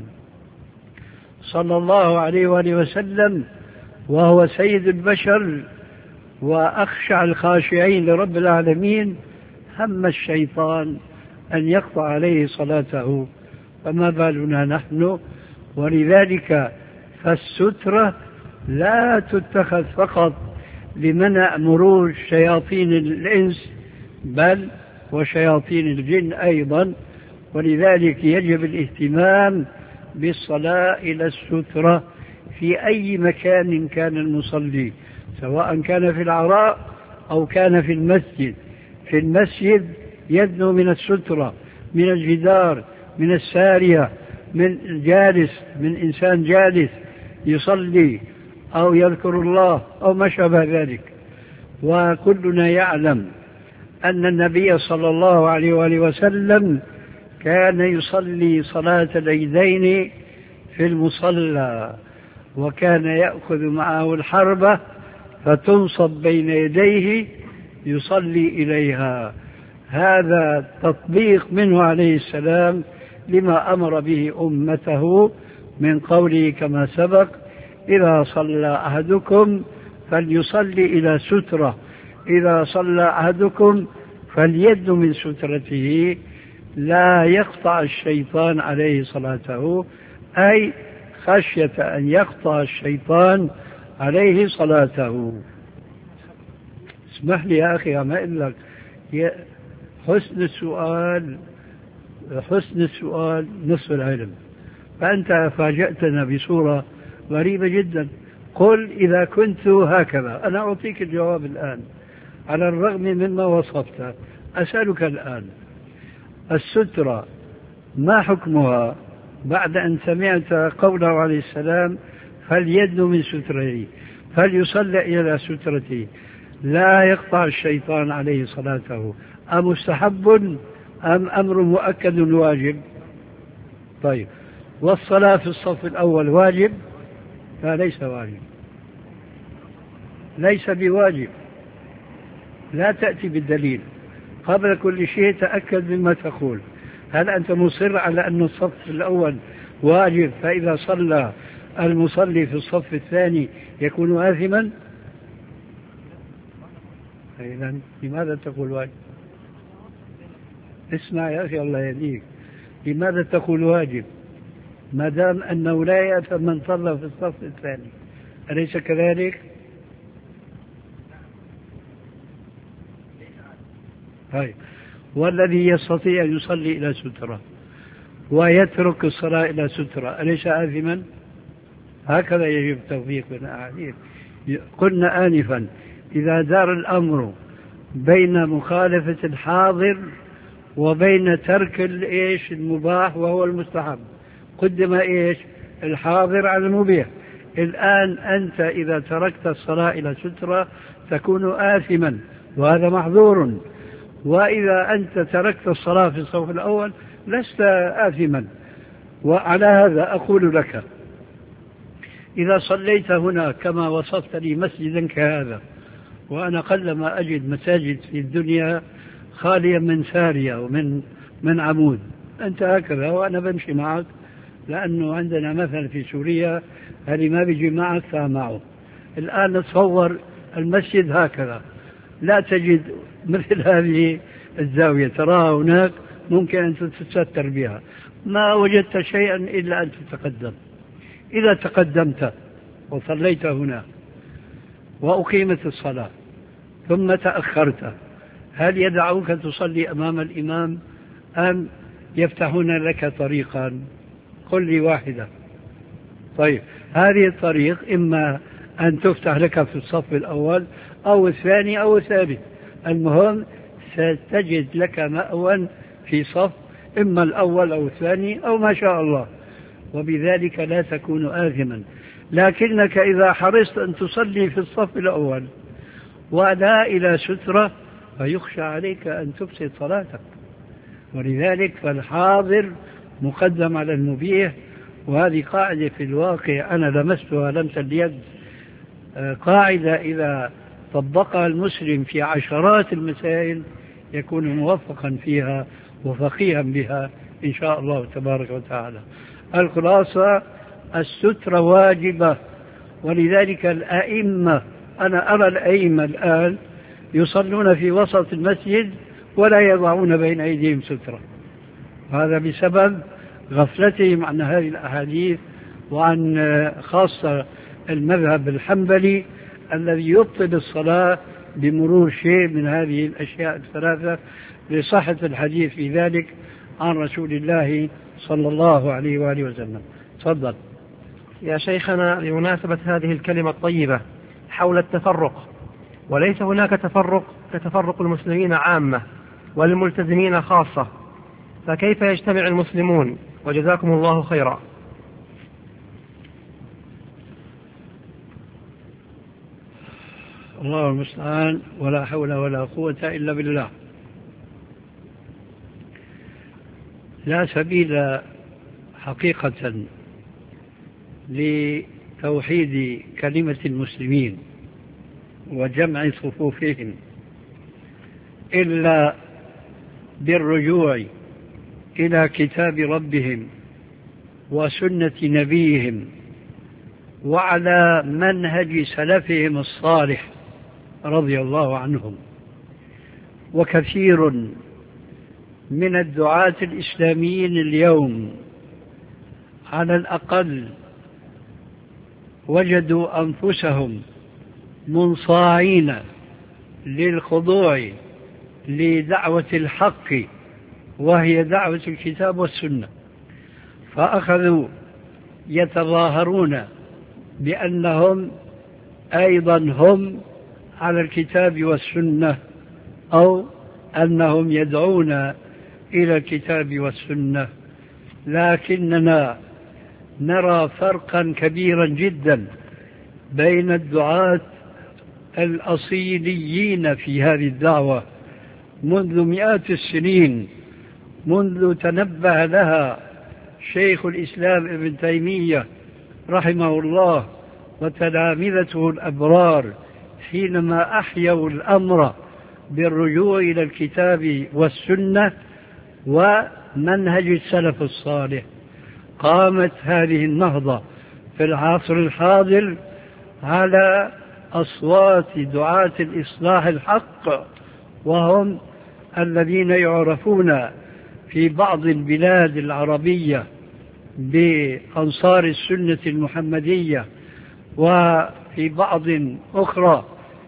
صلى الله عليه وآله وسلم وهو سيد البشر وأخشع الخاشعين لرب العالمين هم الشيطان أن يقطع عليه صلاته، فما بالنا نحن؟ ولذلك فالسترة لا تتخذ فقط لمنع مرور شياطين الإنس بل وشياطين الجن أيضا، ولذلك يجب الاهتمام بالصلاة إلى السترة في أي مكان كان المصلي، سواء كان في العراء أو كان في المسجد. في المسجد يدنو من السترة، من الجدار، من السارية، من الجالس، من إنسان جالس يصلي أو يذكر الله أو ما شابه ذلك. وكلنا يعلم أن النبي صلى الله عليه وآله وسلم كان يصلي صلاة العيدين في المصلى، وكان يأخذ معه الحربة فتنصب بين يديه يصلي إليها. هذا تطبيق منه عليه السلام لما أمر به أمته من قوله كما سبق: إذا صلى أحدكم فليصلي إلى سترة، إذا صلى أحدكم فليد من سترته لا يقطع الشيطان عليه صلاته، أي خشية أن يقطع الشيطان عليه صلاته. اسمح لي يا أخي ما أقول لك، حسن السؤال حسن السؤال نصف العلم، فأنت فاجأتنا بصورة غريبة جدا. قل إذا كنت هكذا، أنا أعطيك الجواب الآن على الرغم مما وصفت. أسألك الآن السترة ما حكمها بعد أن سمعت قوله عليه السلام: فليدن من سترته، فليصلي إلى سترته، لا يقطع الشيطان عليه صلاته، أمستحب أم أمر مؤكد واجب؟ طيب، والصلاة في الصف الأول واجب؟ لا، ليس واجب، ليس بواجب. لا تأتي بالدليل، قبل كل شيء تأكد مما تقول. هل أنت مصر على أن الصف الأول واجب فإذا صلى المصلي في الصف الثاني يكون آثما؟ إذن لماذا تقول واجب؟ اسمع يا أخي الله يهديك، لماذا تقول واجب ما دام أنه لا يأثم من صلى في الصف الثاني؟ أليس كذلك؟ طيب، والذي يستطيع أن يصلي إلى سترة ويترك الصلاة إلى سترة أليس آثما؟ هكذا يجب التوفيق بين الأحاديث. قلنا آنفا إذا دار الأمر بين مخالفة الحاضر وبين ترك الإيش المباح وهو المستحب، قدم إيش الحاضر على المبيح. الآن أنت إذا تركت الصلاة إلى سترة تكون آثما وهذا محظور، وإذا أنت تركت الصلاة في الصف الأول لست آثما. وعلى هذا أقول لك إذا صليت هنا كما وصفت لي مسجدا كهذا، وأنا قلما أجد مساجد في الدنيا خاليا من سارية ومن من عمود، أنت هكذا وأنا بمشي معك، لأنه عندنا مثلا في سوريا اللي ما بيجي معك فمعه. الآن نتصور المسجد هكذا، لا تجد مثل هذه الزاوية تراها هناك ممكن أن تتستر بها، ما وجدت شيئا إلا أن تتقدم. إذا تقدمت وصليت هنا وأقيمت الصلاة ثم تأخرت، هل يدعوك تصلي أمام الإمام أم يفتحون لك طريقا؟ قل لي واحدة. طيب، هذه الطريق إما أن تفتح لك في الصف الأول أو الثاني أو الثالث، المهم ستجد لك مأوى في صف إما الأول أو الثاني أو ما شاء الله، وبذلك لا تكون آثما. لكنك إذا حرصت أن تصلي في الصف الأول ولا إلى سترة فيخشى عليك أن تفسد صلاتك، ولذلك فالحاضر مقدم على المبيح وهذه قاعدة في الواقع أنا لمستها لمس اليد، قاعدة إذا طبقها المسلم في عشرات المسائل يكون موفقا فيها وفقيها بها إن شاء الله تبارك وتعالى. الخلاصة السترة واجبة، ولذلك الأئمة أنا أرى الأئمة الآن يصلون في وسط المسجد ولا يضعون بين أيديهم سترة، هذا بسبب غفلتهم عن هذه الأحاديث وعن خاصة المذهب الحنبلي الذي يبطل الصلاة بمرور شيء من هذه الأشياء الثلاثة لصحة الحديث في ذلك عن رسول الله صلى الله عليه وآله وسلم. تفضل يا شيخنا. بمناسبة هذه الكلمة الطيبة حول التفرق، وليس هناك تفرق كتفرق المسلمين عامة والملتزمين خاصة، فكيف يجتمع المسلمون؟ وجزاكم الله خيرا. الله المستعان، ولا حول ولا قوة إلا بالله. لا سبيل حقيقة لتوحيد كلمة المسلمين وجمع صفوفهم إلا بالرجوع إلى كتاب ربهم وسنة نبيهم وعلى منهج سلفهم الصالح رضي الله عنهم. وكثير من الدعاة الإسلاميين اليوم على الأقل وجدوا أنفسهم منصاعين للخضوع لدعوة الحق وهي دعوة الكتاب والسنة، فأخذوا يتظاهرون بأنهم أيضا هم على الكتاب والسنة أو أنهم يدعون إلى الكتاب والسنة. لكننا نرى فرقا كبيرا جدا بين الدعاة الأصيليين في هذه الدعوة منذ مئات السنين، منذ تنبه لها شيخ الإسلام ابن تيمية رحمه الله وتلامذته الأبرار حينما أحيوا الأمر بالرجوع إلى الكتاب والسنة ومنهج السلف الصالح. قامت هذه النهضة في العصر الحاضر على أصوات دعاة الإصلاح الحق، وهم الذين يعرفون في بعض البلاد العربية بأنصار السنة المحمدية، وفي بعض أخرى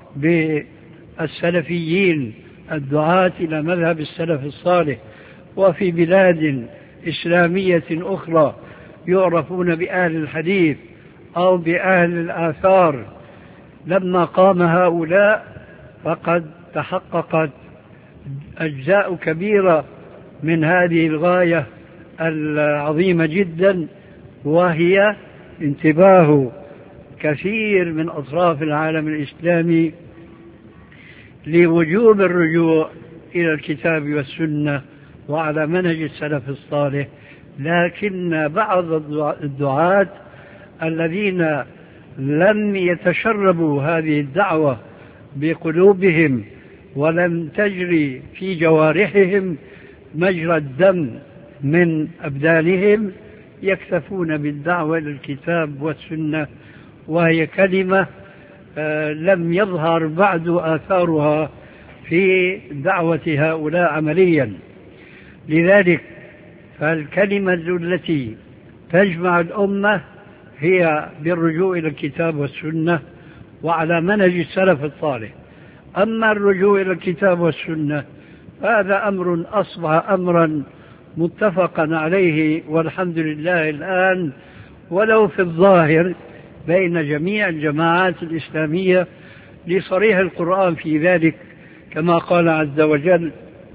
بالسلفيين الدعاة إلى مذهب السلف الصالح، وفي بلاد إسلامية أخرى يعرفون بأهل الحديث أو بأهل الآثار. لما قام هؤلاء فقد تحققت أجزاء كبيرة من هذه الغاية العظيمة جدا، وهي انتباه كثير من أطراف العالم الإسلامي لوجوب الرجوع إلى الكتاب والسنة وعلى منهج السلف الصالح. لكن بعض الدعاة الذين لم يتشربوا هذه الدعوة بقلوبهم ولم تجري في جوارحهم مجرى الدم من أبدانهم يكتفون بالدعوة إلى الكتاب والسنة، وهي كلمة لم يظهر بعد آثارها في دعوة هؤلاء عمليا. لذلك فالكلمة التي تجمع الأمة هي بالرجوع إلى الكتاب والسنة وعلى منهج السلف الصالح. أما الرجوع إلى الكتاب والسنة هذا أمر أصبح أمرا متفقا عليه والحمد لله الآن، ولو في الظاهر بين جميع الجماعات الإسلامية لصريح القرآن في ذلك، كما قال عز وجل: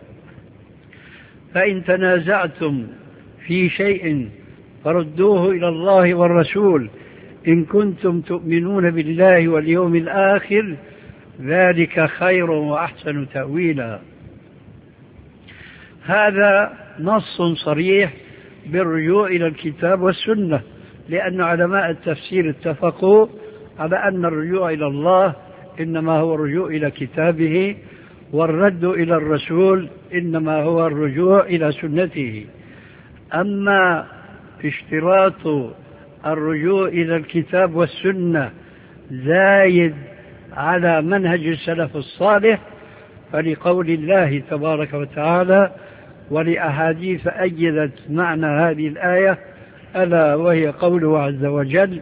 فإن تنازعتم في شيء فردوه إلى الله والرسول إن كنتم تؤمنون بالله واليوم الآخر ذلك خير وأحسن تأويلا. هذا نص صريح بالرجوع إلى الكتاب والسنة، لأن علماء التفسير اتفقوا على أن الرجوع إلى الله إنما هو الرجوع إلى كتابه، والرد إلى الرسول إنما هو الرجوع إلى سنته. أما اشتراط الرجوع إلى الكتاب والسنة زايد على منهج السلف الصالح، فلقول الله تبارك وتعالى ولأحاديث أيدت معنى هذه الآية، ألا وهي قوله عز وجل: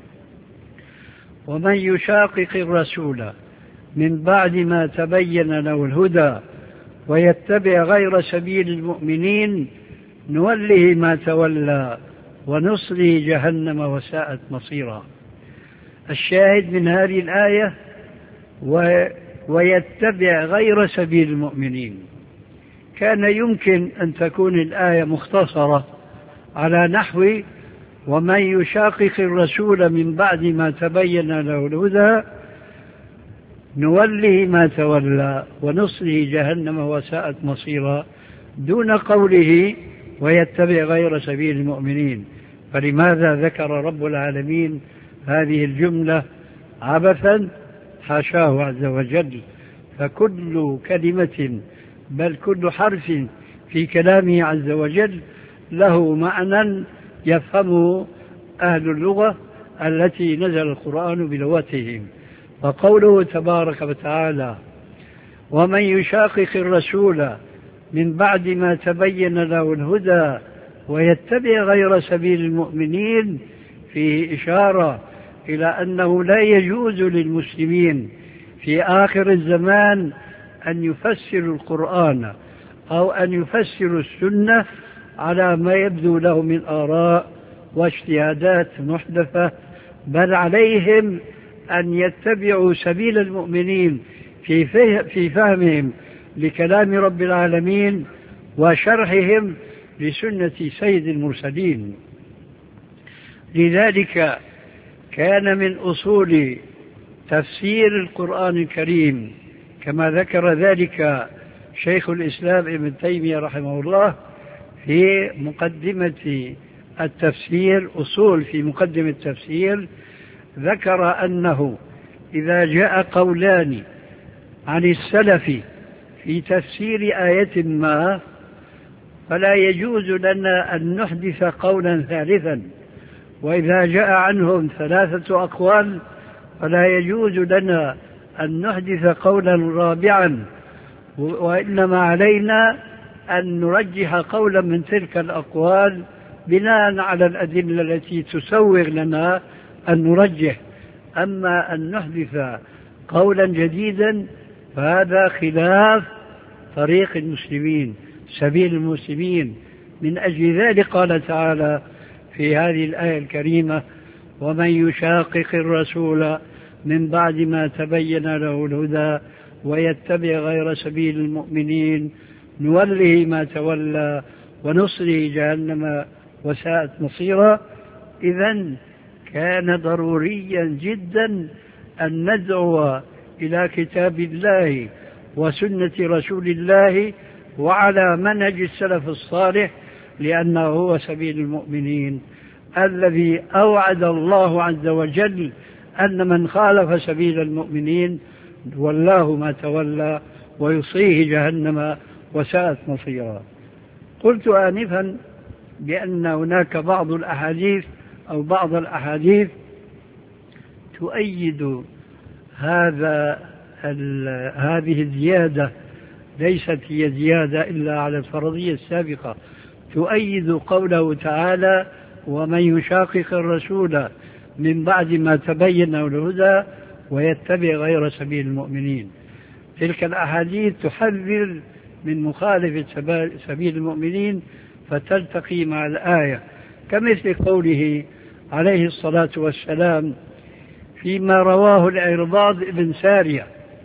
ومن يشاقق الرسول من بعد ما تبين له الهدى ويتبع غير سبيل المؤمنين نوله ما تولى ونصله جهنم وساءت مصيرا. الشاهد من هذه الآية و... ويتبع غير سبيل المؤمنين. كان يمكن أن تكون الآية مختصرة على نحو ومن يشاقق الرسول من بعد ما تبين له الهدى نوله ما تولى ونصله جهنم وساءت مصيرا، دون قوله ويتبع غير سبيل المؤمنين. فلماذا ذكر رب العالمين هذه الجملة عبثا؟ حاشاه عز وجل، فكل كلمة بل كل حرف في كلامه عز وجل له معنى يفهمه أهل اللغة التي نزل القرآن بلغتهم. فقوله تبارك وتعالى ومن يشاقق الرسول من بعد ما تبين له الهدى ويتبع غير سبيل المؤمنين فيه إشارة إلى أنه لا يجوز للمسلمين في آخر الزمان أن يفسروا القرآن أو أن يفسروا السنة على ما يبدو له من آراء واجتهادات محدثة، بل عليهم أن يتبعوا سبيل المؤمنين في فهمهم لكلام رب العالمين وشرحهم لسنة سيد المرسلين. لذلك كان من أصول تفسير القرآن الكريم كما ذكر ذلك شيخ الإسلام ابن تيمية رحمه الله في مقدمة التفسير، أصول في مقدمة التفسير، ذكر أنه إذا جاء قولان عن السلف في تفسير آية ما فلا يجوز لنا أن نحدث قولا ثالثا، وإذا جاء عنهم ثلاثة أقوال فلا يجوز لنا أن نحدث قولا رابعا، وإنما علينا أن نرجح قولا من تلك الأقوال بناء على الأدلة التي تسوغ لنا أن نرجح. أما أن نحدث قولا جديدا فهذا خلاف طريق المسلمين سبيل المسلمين. من أجل ذلك قال تعالى في هذه الآية الكريمة ومن يشاقق الرسول من بعد ما تبين له الهدى ويتبع غير سبيل المؤمنين نوله ما تولى ونصله جهنم وساءت مصيرا. إذن كان ضروريا جدا أن ندعو إلى كتاب الله وسنة رسول الله وعلى منهج السلف الصالح، لأنه هو سبيل المؤمنين الذي أوعد الله عز وجل أن من خالف سبيل المؤمنين والله ما تولى ويصيه جهنم وساءت مصيرا. قلت آنفا بأن هناك بعض الأحاديث أو بعض الأحاديث تؤيد هذا هذه الزيادة، ليست هي زيادة إلا على الفرضية السابقة، تؤيد قوله تعالى ومن يشاقق الرسول من بعد ما تبين له الهدى ويتبع غير سبيل المؤمنين. تلك الأحاديث تحذر من مخالفة سبيل المؤمنين فتلتقي مع الآية، كمثل قوله عليه الصلاة والسلام فيما رواه العرباض بن سارية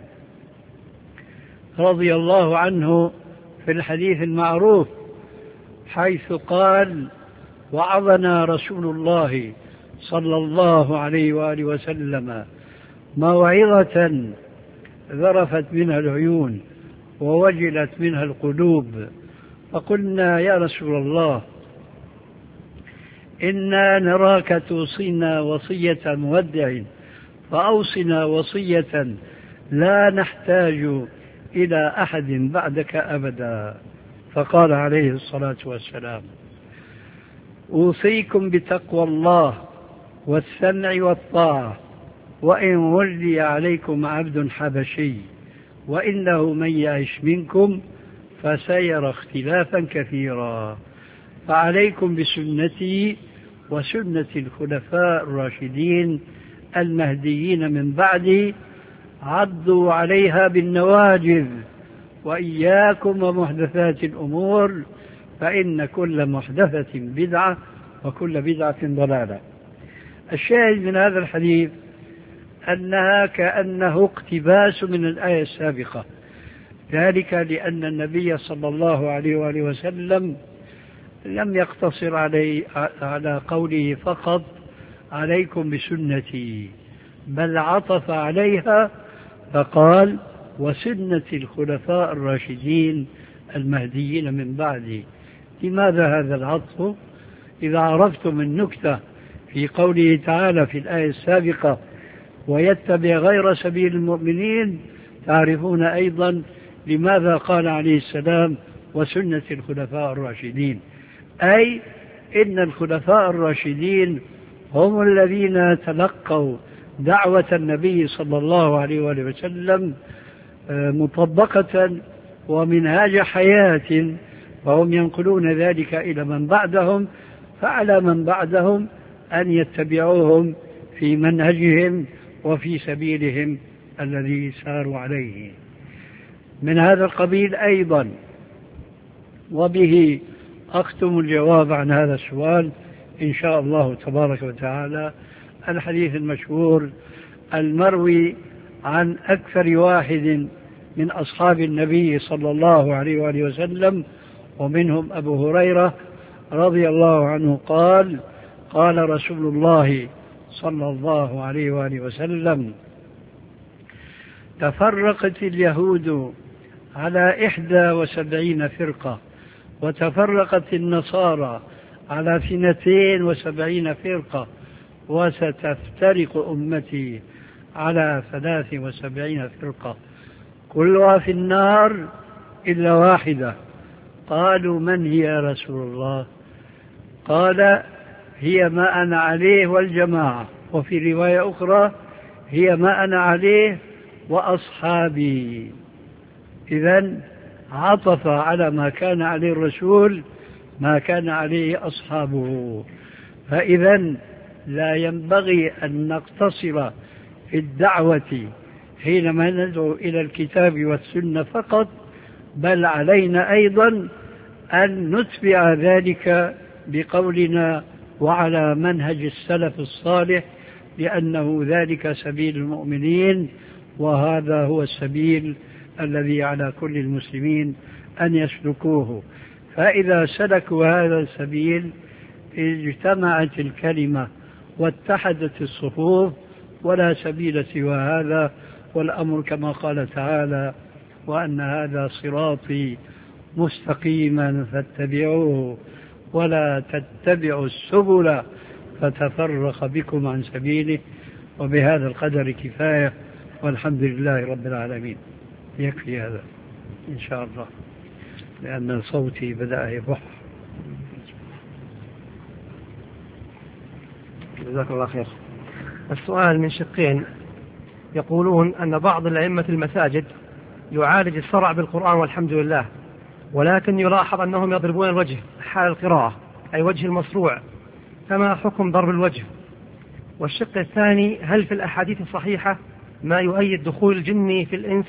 رضي الله عنه في الحديث المعروف حيث قال وعظنا رسول الله صلى الله عليه وآله وسلم موعظة ذرفت منها العيون ووجلت منها القلوب، فقلنا يا رسول الله إنا نراك توصينا وصية مودع فأوصنا وصية لا نحتاج إلى أحد بعدك أبدا. فقال عليه الصلاة والسلام: أوصيكم بتقوى الله والسمع والطاعة وإن ولي عليكم عبد حبشي وإنه من يعش منكم فسيرى اختلافا كثيرا، فعليكم بسنتي وسنة الخلفاء الراشدين المهديين من بعدي، عضوا عليها بالنواجذ، وإياكم ومحدثات الأمور فإن كل محدثة بدعة وكل بدعة ضلالة. الشاهد من هذا الحديث أنها كأنه اقتباس من الآية السابقة، ذلك لأن النبي صلى الله عليه وآله وسلم لم يقتصر علي على قوله فقط عليكم بسنتي، بل عطف عليها فقال وسنة الخلفاء الراشدين المهديين من بعدي. لماذا هذا العطف؟ إذا عرفتم النكتة في قوله تعالى في الآية السابقة ويتبع غير سبيل المؤمنين، تعرفون أيضا لماذا قال عليه السلام وسنة الخلفاء الراشدين، أي إن الخلفاء الراشدين هم الذين تلقوا دعوة النبي صلى الله عليه وآله وسلم مطبقة ومنهاج حياة، وهم ينقلون ذلك إلى من بعدهم، فعلى من بعدهم أن يتبعوهم في منهجهم وفي سبيلهم الذي ساروا عليه. من هذا القبيل أيضا، وبه أختم الجواب عن هذا السؤال إن شاء الله تبارك وتعالى، الحديث المشهور المروي عن أكثر واحد من أصحاب النبي صلى الله عليه وآله وسلم، ومنهم أبو هريرة رضي الله عنه قال: قال رسول الله صلى الله عليه وآله وسلم: تفرقت اليهود على إحدى وسبعين فرقة، وتفرقت النصارى على اثنتين وسبعين فرقة، وستفترق أمتي على ثلاث وسبعين فرقة كلها في النار إلا واحدة. قالوا: من هي يا رسول الله؟ قال: هي ما أنا عليه والجماعة، وفي رواية أخرى: هي ما أنا عليه وأصحابي. إذن عطف على ما كان عليه الرسول ما كان عليه أصحابه. فإذن لا ينبغي أن نقتصر في الدعوة حينما ندعو إلى الكتاب والسنة فقط، بل علينا أيضا أن نتبع ذلك بقولنا وعلى منهج السلف الصالح، لأنه ذلك سبيل المؤمنين، وهذا هو السبيل الذي على كل المسلمين أن يسلكوه. فإذا سلكوا هذا السبيل اجتمعت الكلمة واتحدت الصفوف، ولا سبيل سوى هذا. والأمر كما قال تعالى: وأن هذا صراطي مستقيما فاتبعوه ولا تتبعوا السبل فتفرق بكم عن سبيله. وبهذا القدر كفاية، والحمد لله رب العالمين. يكفي هذا إن شاء الله، لأن صوتي بدأ يبح. جزاك الله خير. السؤال من شقين، يقولون أن بعض الأئمة المساجد يعالج الصرع بالقرآن والحمد لله، ولكن يلاحظ أنهم يضربون الوجه حال القراءة، أي وجه المصروع، فما حكم ضرب الوجه؟ والشق الثاني: هل في الأحاديث الصحيحة ما يؤيد دخول الجن في الإنس؟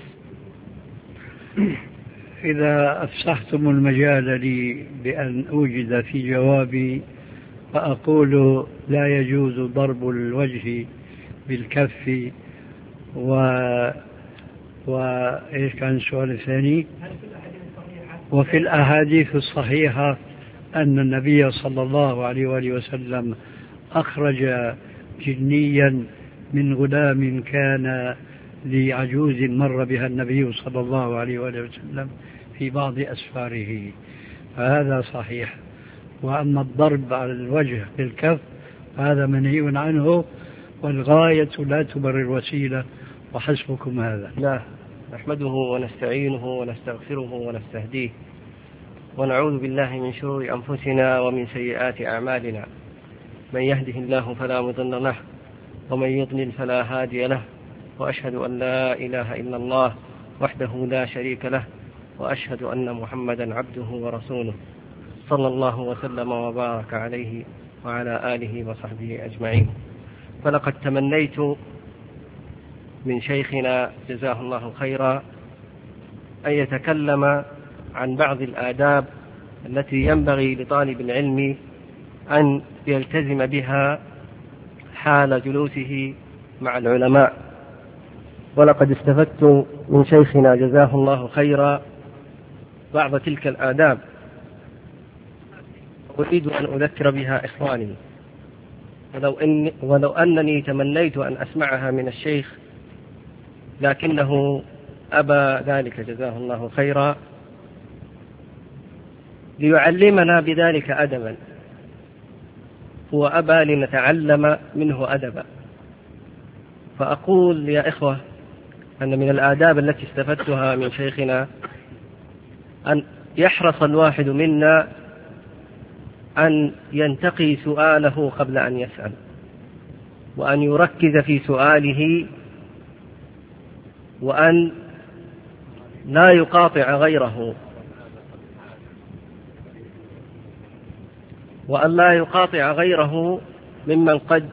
إذا أفسحتم المجال لي بأن أوجد في جوابي فأقول: لا يجوز ضرب الوجه بالكف. و وإيش كان السؤال الثاني؟ وفي الأحاديث الصحيحة أن النبي صلى الله عليه وآله وسلم أخرج جنيا من غلام كان لعجوز مر بها النبي صلى الله عليه وآله وسلم في بعض أسفاره، فهذا صحيح. وأما الضرب على الوجه بالكف هذا منهي عنه، والغاية لا تبرر الوسيلة، وحسبكم هذا. لا، نحمده ونستعينه ونستغفره ونستهديه ونعوذ بالله من شرور أنفسنا ومن سيئات أعمالنا، من يهده الله فلا مضل له ومن يضلل فلا هادي له، وأشهد أن لا إله إلا الله وحده لا شريك له، وأشهد أن محمدا عبده ورسوله، صلى الله وسلم وبارك عليه وعلى آله وصحبه أجمعين. فلقد تمنيت من شيخنا جزاه الله خيرا أن يتكلم عن بعض الآداب التي ينبغي لطالب العلم أن يلتزم بها حال جلوسه مع العلماء، ولقد استفدت من شيخنا جزاه الله خيرا بعض تلك الآداب، أريد أن أذكر بها إخواني، ولو, إن ولو أنني تمنيت أن أسمعها من الشيخ لكنه أبى ذلك جزاه الله خيرا، ليعلمنا بذلك أدبا، هو أبى لنتعلم منه أدبا. فأقول يا إخوة أن من الآداب التي استفدتها من شيخنا أن يحرص الواحد منا أن ينتقي سؤاله قبل أن يسأل، وأن يركز في سؤاله، وأن لا يقاطع غيره وأن لا يقاطع غيره ممن قد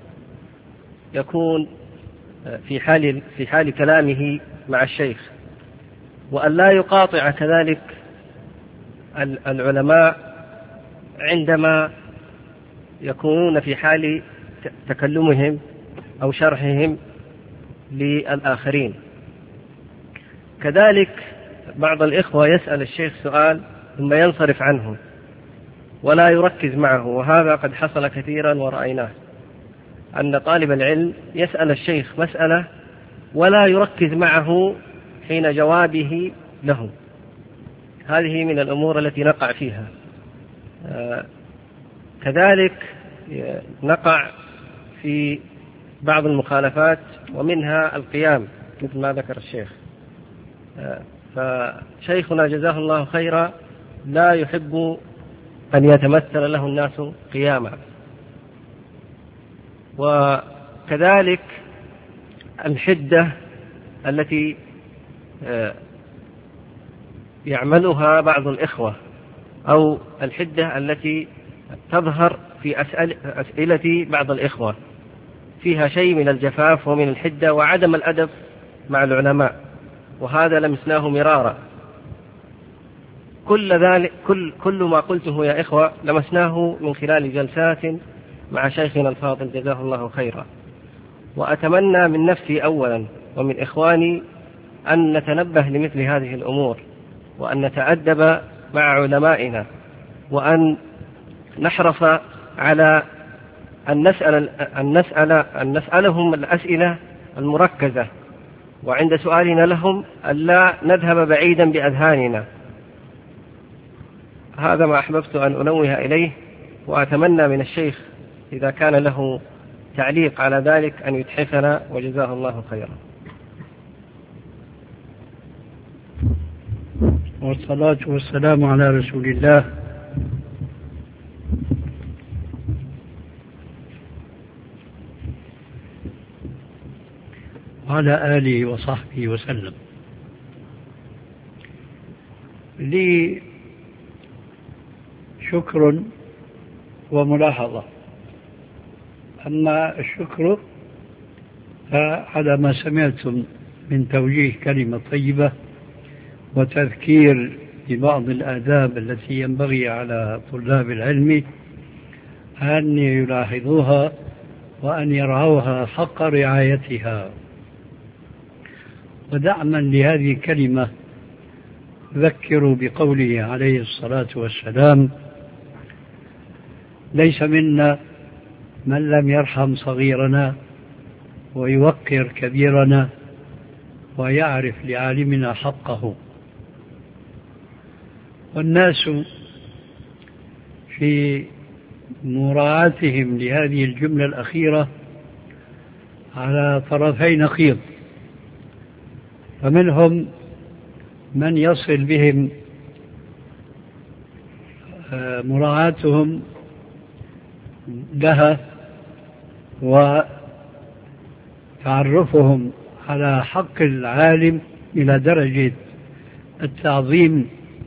يكون في حال في حال كلامه مع الشيخ، وأن لا يقاطع كذلك العلماء عندما يكونون في حال تكلمهم أو شرحهم للآخرين. كذلك بعض الإخوة يسأل الشيخ سؤال ثم ينصرف عنه ولا يركز معه، وهذا قد حصل كثيرا ورأيناه، أن طالب العلم يسأل الشيخ مسألة ولا يركز معه حين جوابه له. هذه من الأمور التي نقع فيها. آه كذلك نقع في بعض المخالفات، ومنها القيام مثل ما ذكر الشيخ. آه فشيخنا جزاه الله خيرا لا يحب أن يتمثل له الناس قياما. وكذلك الحدة التي يعملها بعض الإخوة، أو الحدة التي تظهر في أسئلة بعض الإخوة، فيها شيء من الجفاف ومن الحدة وعدم الأدب مع العلماء، وهذا لمسناه مرارا. كل ذلك كل كل ما قلته يا إخوة لمسناه من خلال جلسات مع شيخنا الفاضل جزاه الله خيرا. وأتمنى من نفسي أولا ومن إخواني أن نتنبه لمثل هذه الأمور، وأن نتأدب مع علمائنا، وأن نحرص على أن نسأل أن نسأل أن نسألهم الأسئلة المركزة، وعند سؤالنا لهم ألا نذهب بعيدا بأذهاننا. هذا ما أحببت أن أنوه إليه، وأتمنى من الشيخ إذا كان له تعليق على ذلك أن يتحفنا، وجزاه الله خيرا. والصلاة والسلام على رسول الله وعلى آله وصحبه وسلم. لي شكر وملاحظة. أما الشكر فعلى ما سمعتم من توجيه كلمة طيبة وتذكير ببعض الآداب التي ينبغي على طلاب العلم أن يلاحظوها وأن يرعوها حق رعايتها. ودعما لهذه الكلمة ذكروا بقوله عليه الصلاة والسلام: ليس منا من لم يرحم صغيرنا ويوقر كبيرنا ويعرف لعالمنا حقه. والناس في مراعاتهم لهذه الجملة الأخيرة على طرفي نقيض، فمنهم من يصل بهم مراعاتهم لها وتعرفهم على حق العالم إلى درجة التعظيم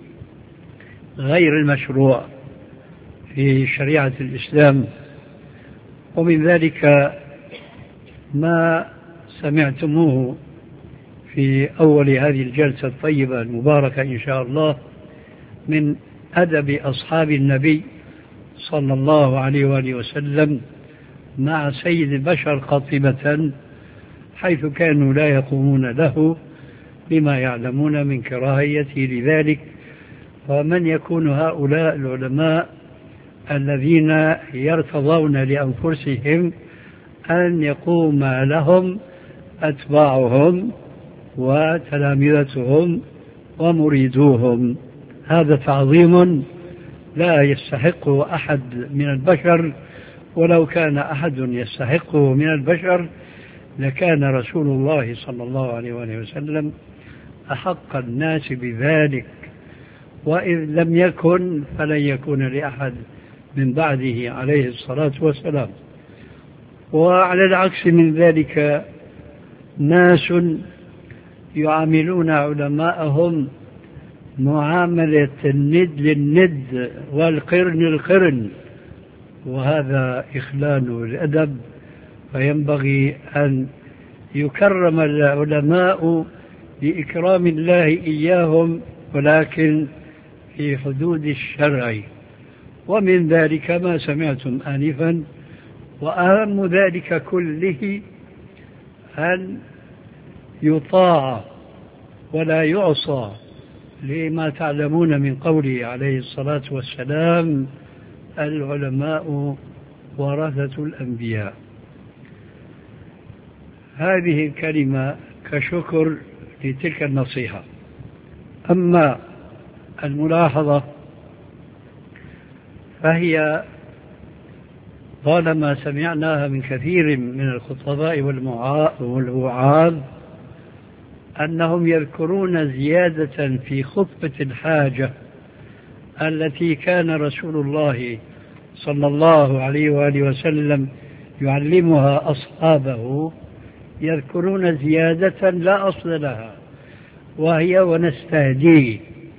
غير المشروع في شريعة الإسلام. ومن ذلك ما سمعتموه في أول هذه الجلسة الطيبة المباركة إن شاء الله من أدب أصحاب النبي صلى الله عليه وآله وسلم مع سيد البشر قاطبة، حيث كانوا لا يقومون له بما يعلمون من كراهيته لذلك. ومن يكون هؤلاء العلماء الذين يرتضون لأنفسهم أن يقوم لهم أتباعهم وتلامذتهم ومريدوهم؟ هذا تعظيم لا يستحقه أحد من البشر، ولو كان أحد يستحقه من البشر لكان رسول الله صلى الله عليه وآله وسلم أحق الناس بذلك، وإذ لم يكن فلن يكون لأحد من بعده عليه الصلاة والسلام. وعلى العكس من ذلك ناس يعاملون علماءهم معاملة الند للند والقرن للقرن، وهذا إخلال الأدب. فينبغي أن يكرم العلماء بإكرام الله إياهم، ولكن في حدود الشرع. ومن ذلك ما سمعتم آنفا، وأهم ذلك كله أن يطاع ولا يعصى، لما تعلمون من قوله عليه الصلاة والسلام: العلماء ورثة الأنبياء. هذه الكلمة كشكر لتلك النصيحة. أما الملاحظة فهي طالما سمعناها من كثير من الخطباء والوعاظ أنهم يذكرون زيادة في خطبة الحاجة التي كان رسول الله صلى الله عليه وآله وسلم يعلمها أصحابه، يذكرون زيادة لا أصل لها، وهي ونستهديه.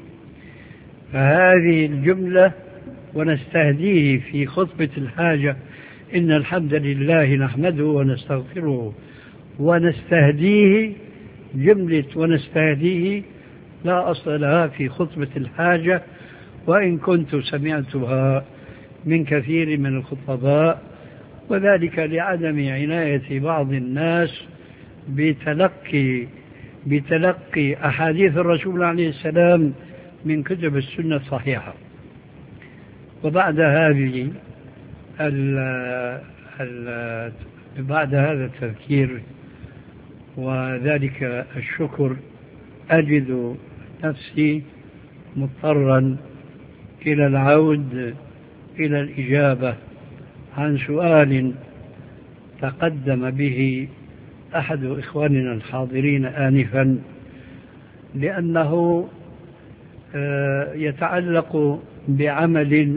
فهذه الجملة ونستهديه في خطبة الحاجة، إن الحمد لله نحمده ونستغفره ونستهديه، جملة ونستهديه لا أصل لها في خطبة الحاجة، وإن كنت سمعتها من كثير من الخطباء، وذلك لعدم عناية بعض الناس بتلقي بتلقي أحاديث الرسول عليه السلام من كتب السنة الصحيحة. وبعد هذه ال ال بعد هذا التذكير وذلك الشكر، أجد نفسي مضطرا إلى العود إلى الإجابة عن سؤال تقدم به أحد إخواننا الحاضرين آنفا، لأنه يتعلق بعمل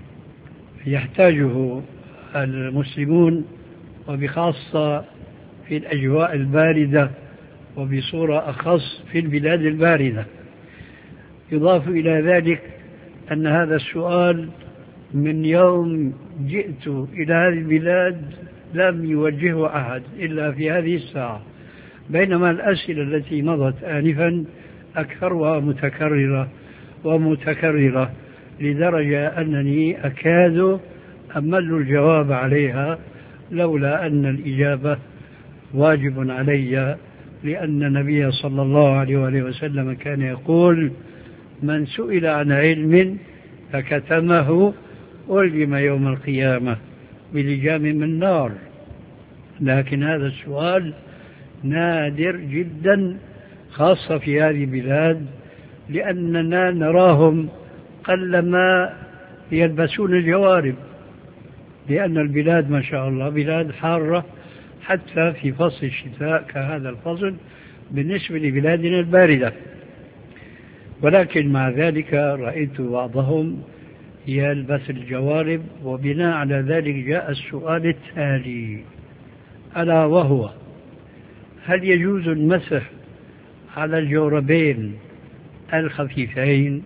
يحتاجه المسلمون، وبخاصة في الأجواء الباردة، وبصورة أخص في البلاد الباردة. يضاف إلى ذلك أن هذا السؤال من يوم جئت إلى هذه البلاد لم يوجهه أحد إلا في هذه الساعة، بينما الأسئلة التي مضت آنفا أكثرها متكررة ومتكررة، لدرجة أنني أكاد أمل الجواب عليها، لولا أن الإجابة واجب علي، لأن النبي صلى الله عليه وآله وسلم كان يقول: من سئل عن علم فكتمه ألجم يوم القيامة بلجام من نار. لكن هذا السؤال نادر جدا، خاصة في هذه البلاد، لأننا نراهم قلما يلبسون الجوارب، لأن البلاد ما شاء الله بلاد حارة حتى في فصل الشتاء كهذا الفصل بالنسبة لبلادنا الباردة. ولكن مع ذلك رأيت بعضهم يلبس الجوارب، وبناء على ذلك جاء السؤال التالي، ألا وهو: هل يجوز المسح على الجوربين الخفيفين؟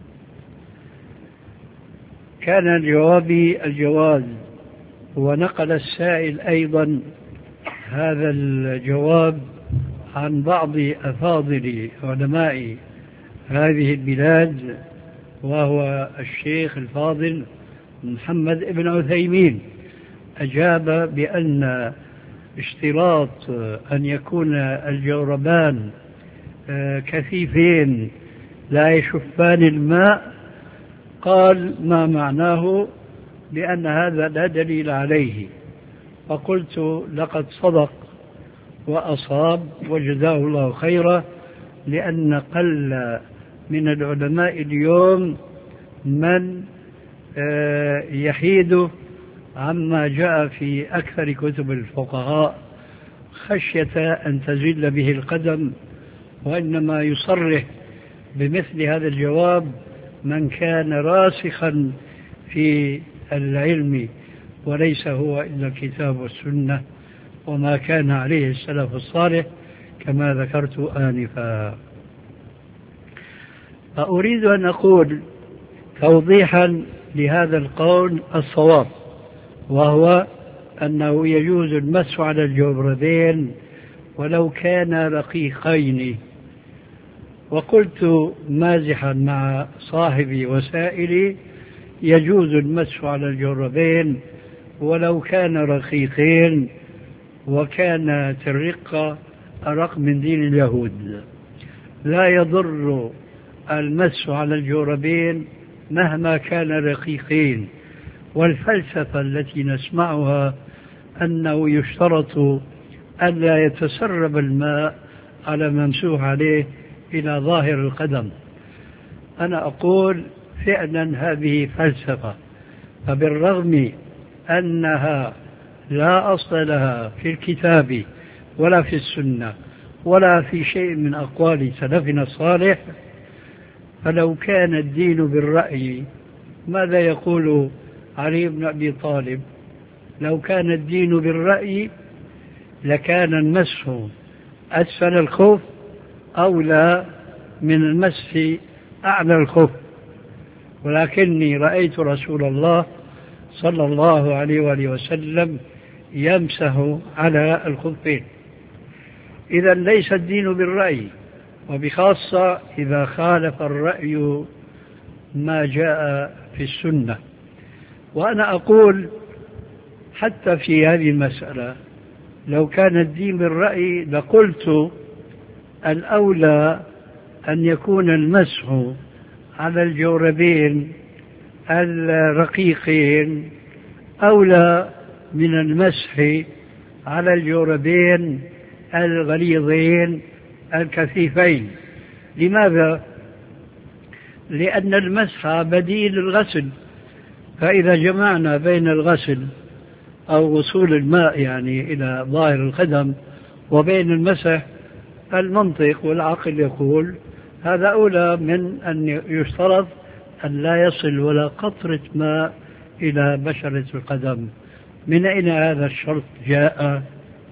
كان الجواب الجواز، ونقل السائل أيضا هذا الجواب عن بعض أفاضل علماء هذه البلاد، وهو الشيخ الفاضل محمد بن عثيمين، أجاب بأن اشتراط أن يكون الجوربان كثيفين لا يشفان الماء، قال ما معناه لأن هذا لا دليل عليه. فقلت لقد صدق وأصاب وجزاه الله خيرا، لأن قل من العلماء اليوم من يحيد عما جاء في أكثر كتب الفقهاء خشية أن تزل به القدم، وإنما يصرح بمثل هذا الجواب من كان راسخا في العلم، وليس هو إلا الكتاب والسنة وما كان عليه السلف الصالح كما ذكرت آنفا. فأريد أن أقول توضيحا لهذا القول الصواب، وهو أنه يجوز المسح على الجوربين ولو كان رقيقين. وقلت مازحا مع صاحبي وسائلي: يجوز المسح على الجوربين ولو كان رقيقين، وكانت الرقة أرق من دين اليهود. لا يضر المسح على الجوربين مهما كان رقيقين. والفلسفة التي نسمعها أنه يشترط ألا يتسرب الماء على ممسوح عليه إلى ظاهر القدم، أنا أقول فعلا هذه فلسفة، فبالرغم أنها لا أصل لها في الكتاب ولا في السنة ولا في شيء من أقوال سلفنا الصالح، فلو كان الدين بالرأي ماذا يقول علي بن أبي طالب؟ لو كان الدين بالرأي لكان المسح أسفل الخف أولى من المسح أعلى الخف، ولكني رأيت رسول الله صلى الله عليه وآله وسلم يمسح على الخفين. إذا ليس الدين بالرأي، وبخاصة إذا خالف الرأي ما جاء في السنة. وأنا أقول حتى في هذه المسألة لو كان الدين بالرأي لقلت الأولى أن يكون المسح على الجوربين الرقيقين أولى من المسح على الجوربين الغليظين الكثيفين. لماذا؟ لأن المسح بديل الغسل، فإذا جمعنا بين الغسل أو وصول الماء يعني إلى ظاهر القدم وبين المسح، المنطق والعقل يقول هذا أولى من أن يشترط أن لا يصل ولا قطرة ماء إلى بشرة القدم. من أين هذا الشرط جاء؟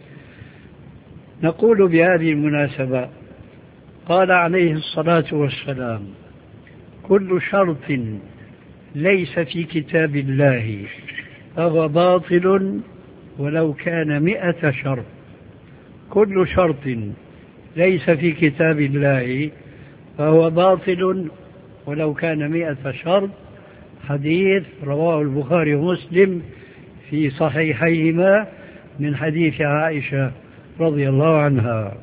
نقول بهذه المناسبة قال عليه الصلاة والسلام: كل شرط ليس في كتاب الله فهو باطل ولو كان مئة شرط. كل شرط ليس في كتاب الله فهو باطل ولو كان مئة شرط. حديث رواه البخاري ومسلم في صحيحيهما من حديث عائشة رضي الله عنها.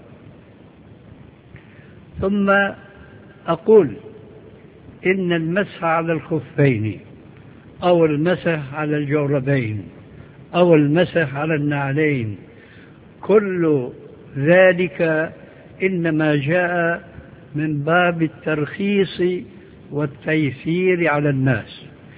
ثم أقول إن المسح على الخفين أو المسح على الجوربين أو المسح على النعلين كل ذلك إنما جاء من باب الترخيص والتيسير على الناس،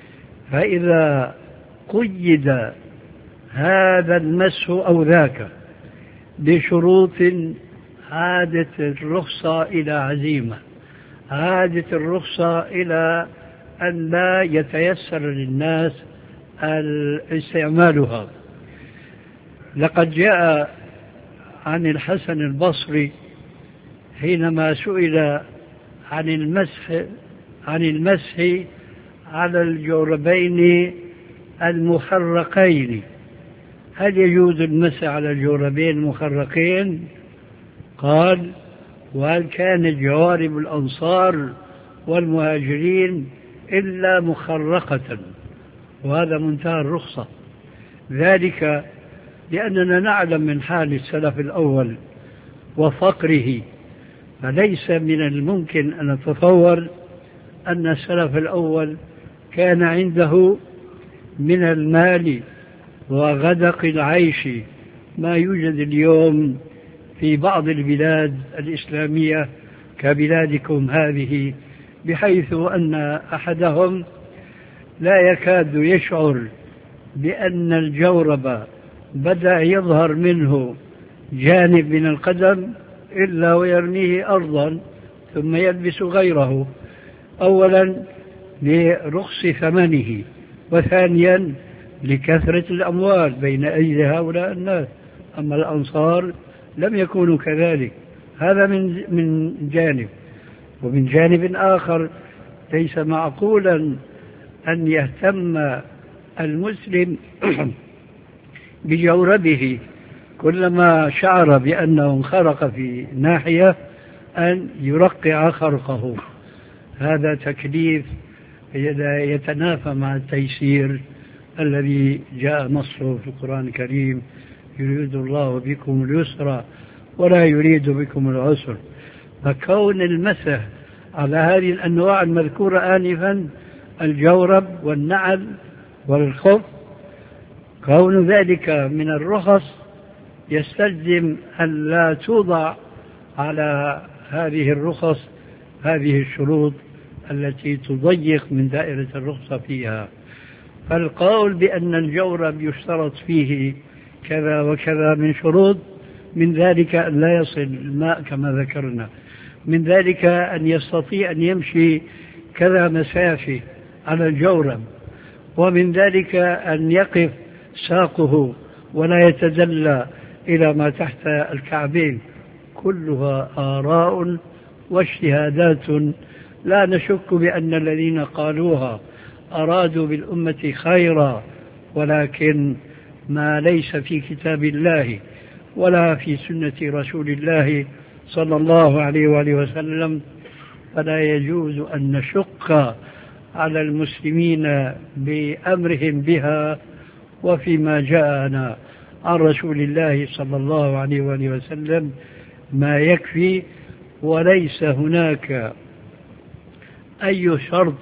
فإذا قيد هذا المسح أو ذاك بشروط عادت الرخصة إلى عزيمة، عادت الرخصة إلى أن لا يتيسر للناس استعمالها. لقد جاء عن الحسن البصري حينما سئل عن المسح عن المسح على الجوربين المخرقين، هل يجوز المسح على الجوربين المخرقين؟ قال: وهل كانت جوارب الأنصار والمهاجرين إلا مخرقة؟ وهذا منتهى الرخصة، ذلك لأننا نعلم من حال السلف الأول وفقره، فليس من الممكن أن نتصور أن السلف الأول كان عنده من المال وغدق العيش ما يوجد اليوم في بعض البلاد الإسلامية كبلادكم هذه، بحيث أن أحدهم لا يكاد يشعر بأن الجورب بدأ يظهر منه جانب من القدم إلا ويرميه أرضا ثم يلبس غيره، أولا لرخص ثمنه، وثانيا لكثرة الأموال بين أيدي هؤلاء الناس. أما الأنصار لم يكونوا كذلك، هذا من من جانب. ومن جانب آخر ليس معقولا أن يهتم المسلم بجوربه كلما شعر بأنه انخرق في ناحية أن يرقع خرقه. هذا تكليف يتنافى مع التيسير الذي جاء نصه في القرآن الكريم: يريد الله بكم اليسر ولا يريد بكم العسر. فكون المسح على هذه الأنواع المذكورة آنفا، الجورب والنعل والخف، كون ذلك من الرخص يستلزم أن لا توضع على هذه الرخص هذه الشروط التي تضيق من دائرة الرخصة فيها. فالقول بأن الجورب يشترط فيه كذا وكذا من شروط، من ذلك أن لا يصل الماء كما ذكرنا، من ذلك أن يستطيع أن يمشي كذا مسافة على الجورب، ومن ذلك أن يقف ساقه ولا يتدلى إلى ما تحت الكعبين. كلها آراء واجتهادات لا نشك بأن الذين قالوها أرادوا بالأمة خيرا، ولكن ما ليس في كتاب الله ولا في سنة رسول الله صلى الله عليه وآله وسلم فلا يجوز أن نشق على المسلمين بأمرهم بها. وفيما جاءنا عن رسول الله صلى الله عليه وآله وسلم ما يكفي، وليس هناك أي شرط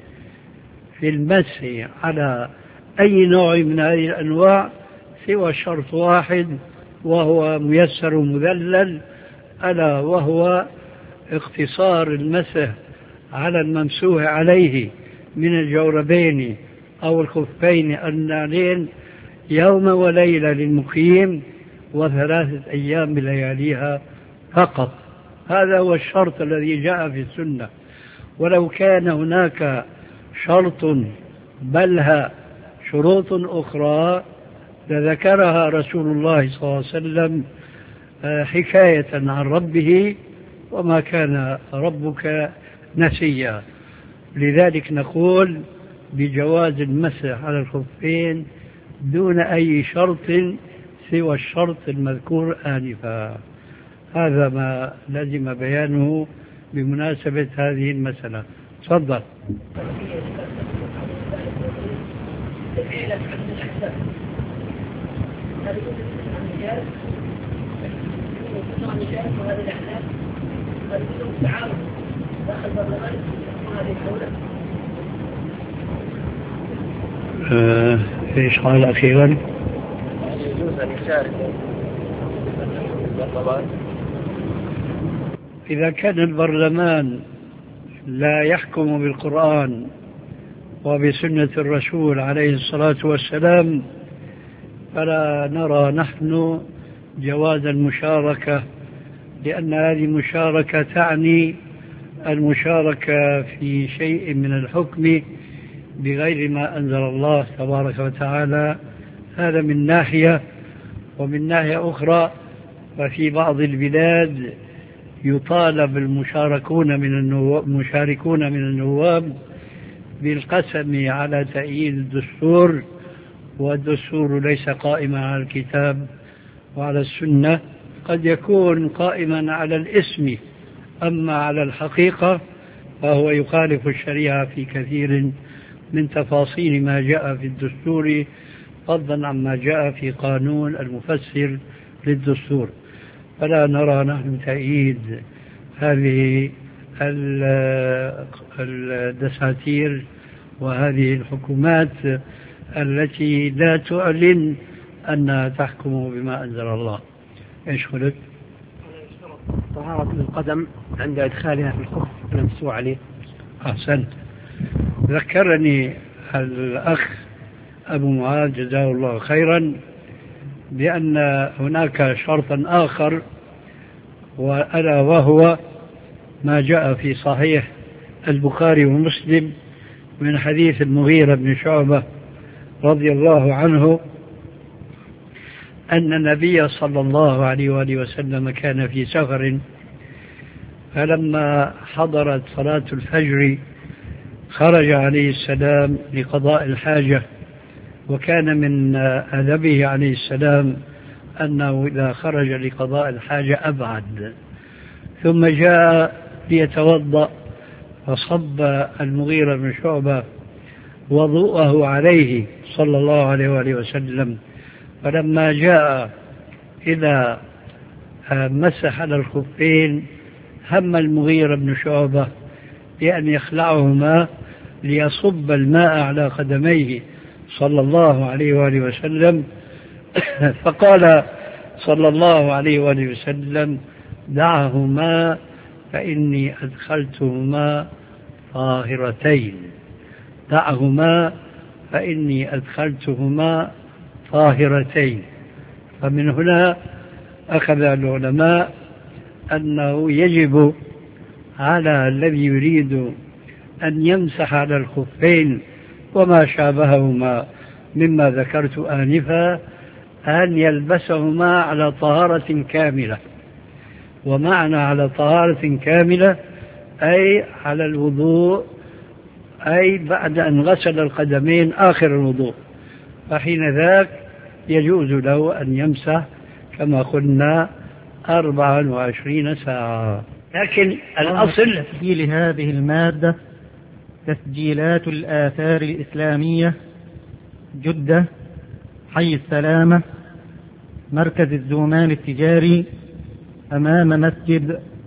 في المسح على أي نوع من هذه الأنواع سوى شرط واحد، وهو ميسر مذلل، ألا وهو اقتصار المسح على الممسوح عليه من الجوربين أو الخفين النعلين يوم وليلة للمقيم، وثلاثة أيام بلياليها فقط. هذا هو الشرط الذي جاء في السنة. ولو كان هناك شرط بلها شروط أخرى لذكرها رسول الله صلى الله عليه وسلم حكاية عن ربه: وما كان ربك نسيا. لذلك نقول بجواز المسح على الخفين دون أي شرط سوى الشرط المذكور آنفا. هذا ما لازم بيانه بمناسبة هذه المسألة. تفضل. آه، ايش قال أخيرا؟ يجوز أن يشارك البرلمان إذا كان البرلمان لا يحكم بالقرآن وبسنة الرسول عليه الصلاة والسلام، فلا نرى نحن جواز المشاركة، لأن هذه المشاركة تعني المشاركة في شيء من الحكم بغير ما أنزل الله تبارك وتعالى. هذا من ناحية. ومن ناحية أخرى ففي بعض البلاد يطالب المشاركون من النواب, المشاركون من النواب بالقسم على تأييد الدستور، والدستور ليس قائما على الكتاب وعلى السنة، قد يكون قائما على الاسم، أما على الحقيقة فهو يخالف الشريعة في كثير من تفاصيل ما جاء في الدستور، فضلا عما جاء في قانون المفسر للدستور. فلا نرى نحن تأييد هذه الدساتير وهذه الحكومات التي لا تعلن أنها تحكم بما أنزل الله. إيش قلت؟ طهارة القدم عند إدخالها في الخف المسوى عليه. أحسنت. ذكرني الأخ أبو معاذ جزاه الله خيرا بأن هناك شرطا آخر، وألا وهو ما جاء في صحيح البخاري ومسلم من حديث المغيرة بن شعبة رضي الله عنه أن النبي صلى الله عليه وآله وسلم كان في سفر، فلما حضرت صلاة الفجر خرج عليه السلام لقضاء الحاجة، وكان من أدبه عليه السلام أنه إذا خرج لقضاء الحاجة أبعد، ثم جاء ليتوضأ فصب المغيرة بن شعبة وضوءه عليه صلى الله عليه وآله وسلم، فلما جاء إذا مسح على الخفين هم المغيرة بن شعبة بأن يخلعهما ليصب الماء على قدميه صلى الله عليه وآله وسلم، فقال صلى الله عليه وآله وسلم: دعهما فإني أدخلتهما طاهرتين، دعهما فإني أدخلتهما طاهرتين. فمن هنا أخذ العلماء أنه يجب على الذي يريد أن يمسح على الخفين وما شابههما مما ذكرت آنفا أن يلبسهما على طهارة كاملة. ومعنى على طهارة كاملة أي على الوضوء، أي بعد أن غسل القدمين آخر الوضوء، فحين ذاك يجوز له أن يمسح كما قلنا أربعا وعشرين ساعة. لكن الأصل تسجيل هذه المادة تسجيلات الآثار الإسلامية، جدة، حي السلامة، مركز الزومان التجاري، أمام مسجد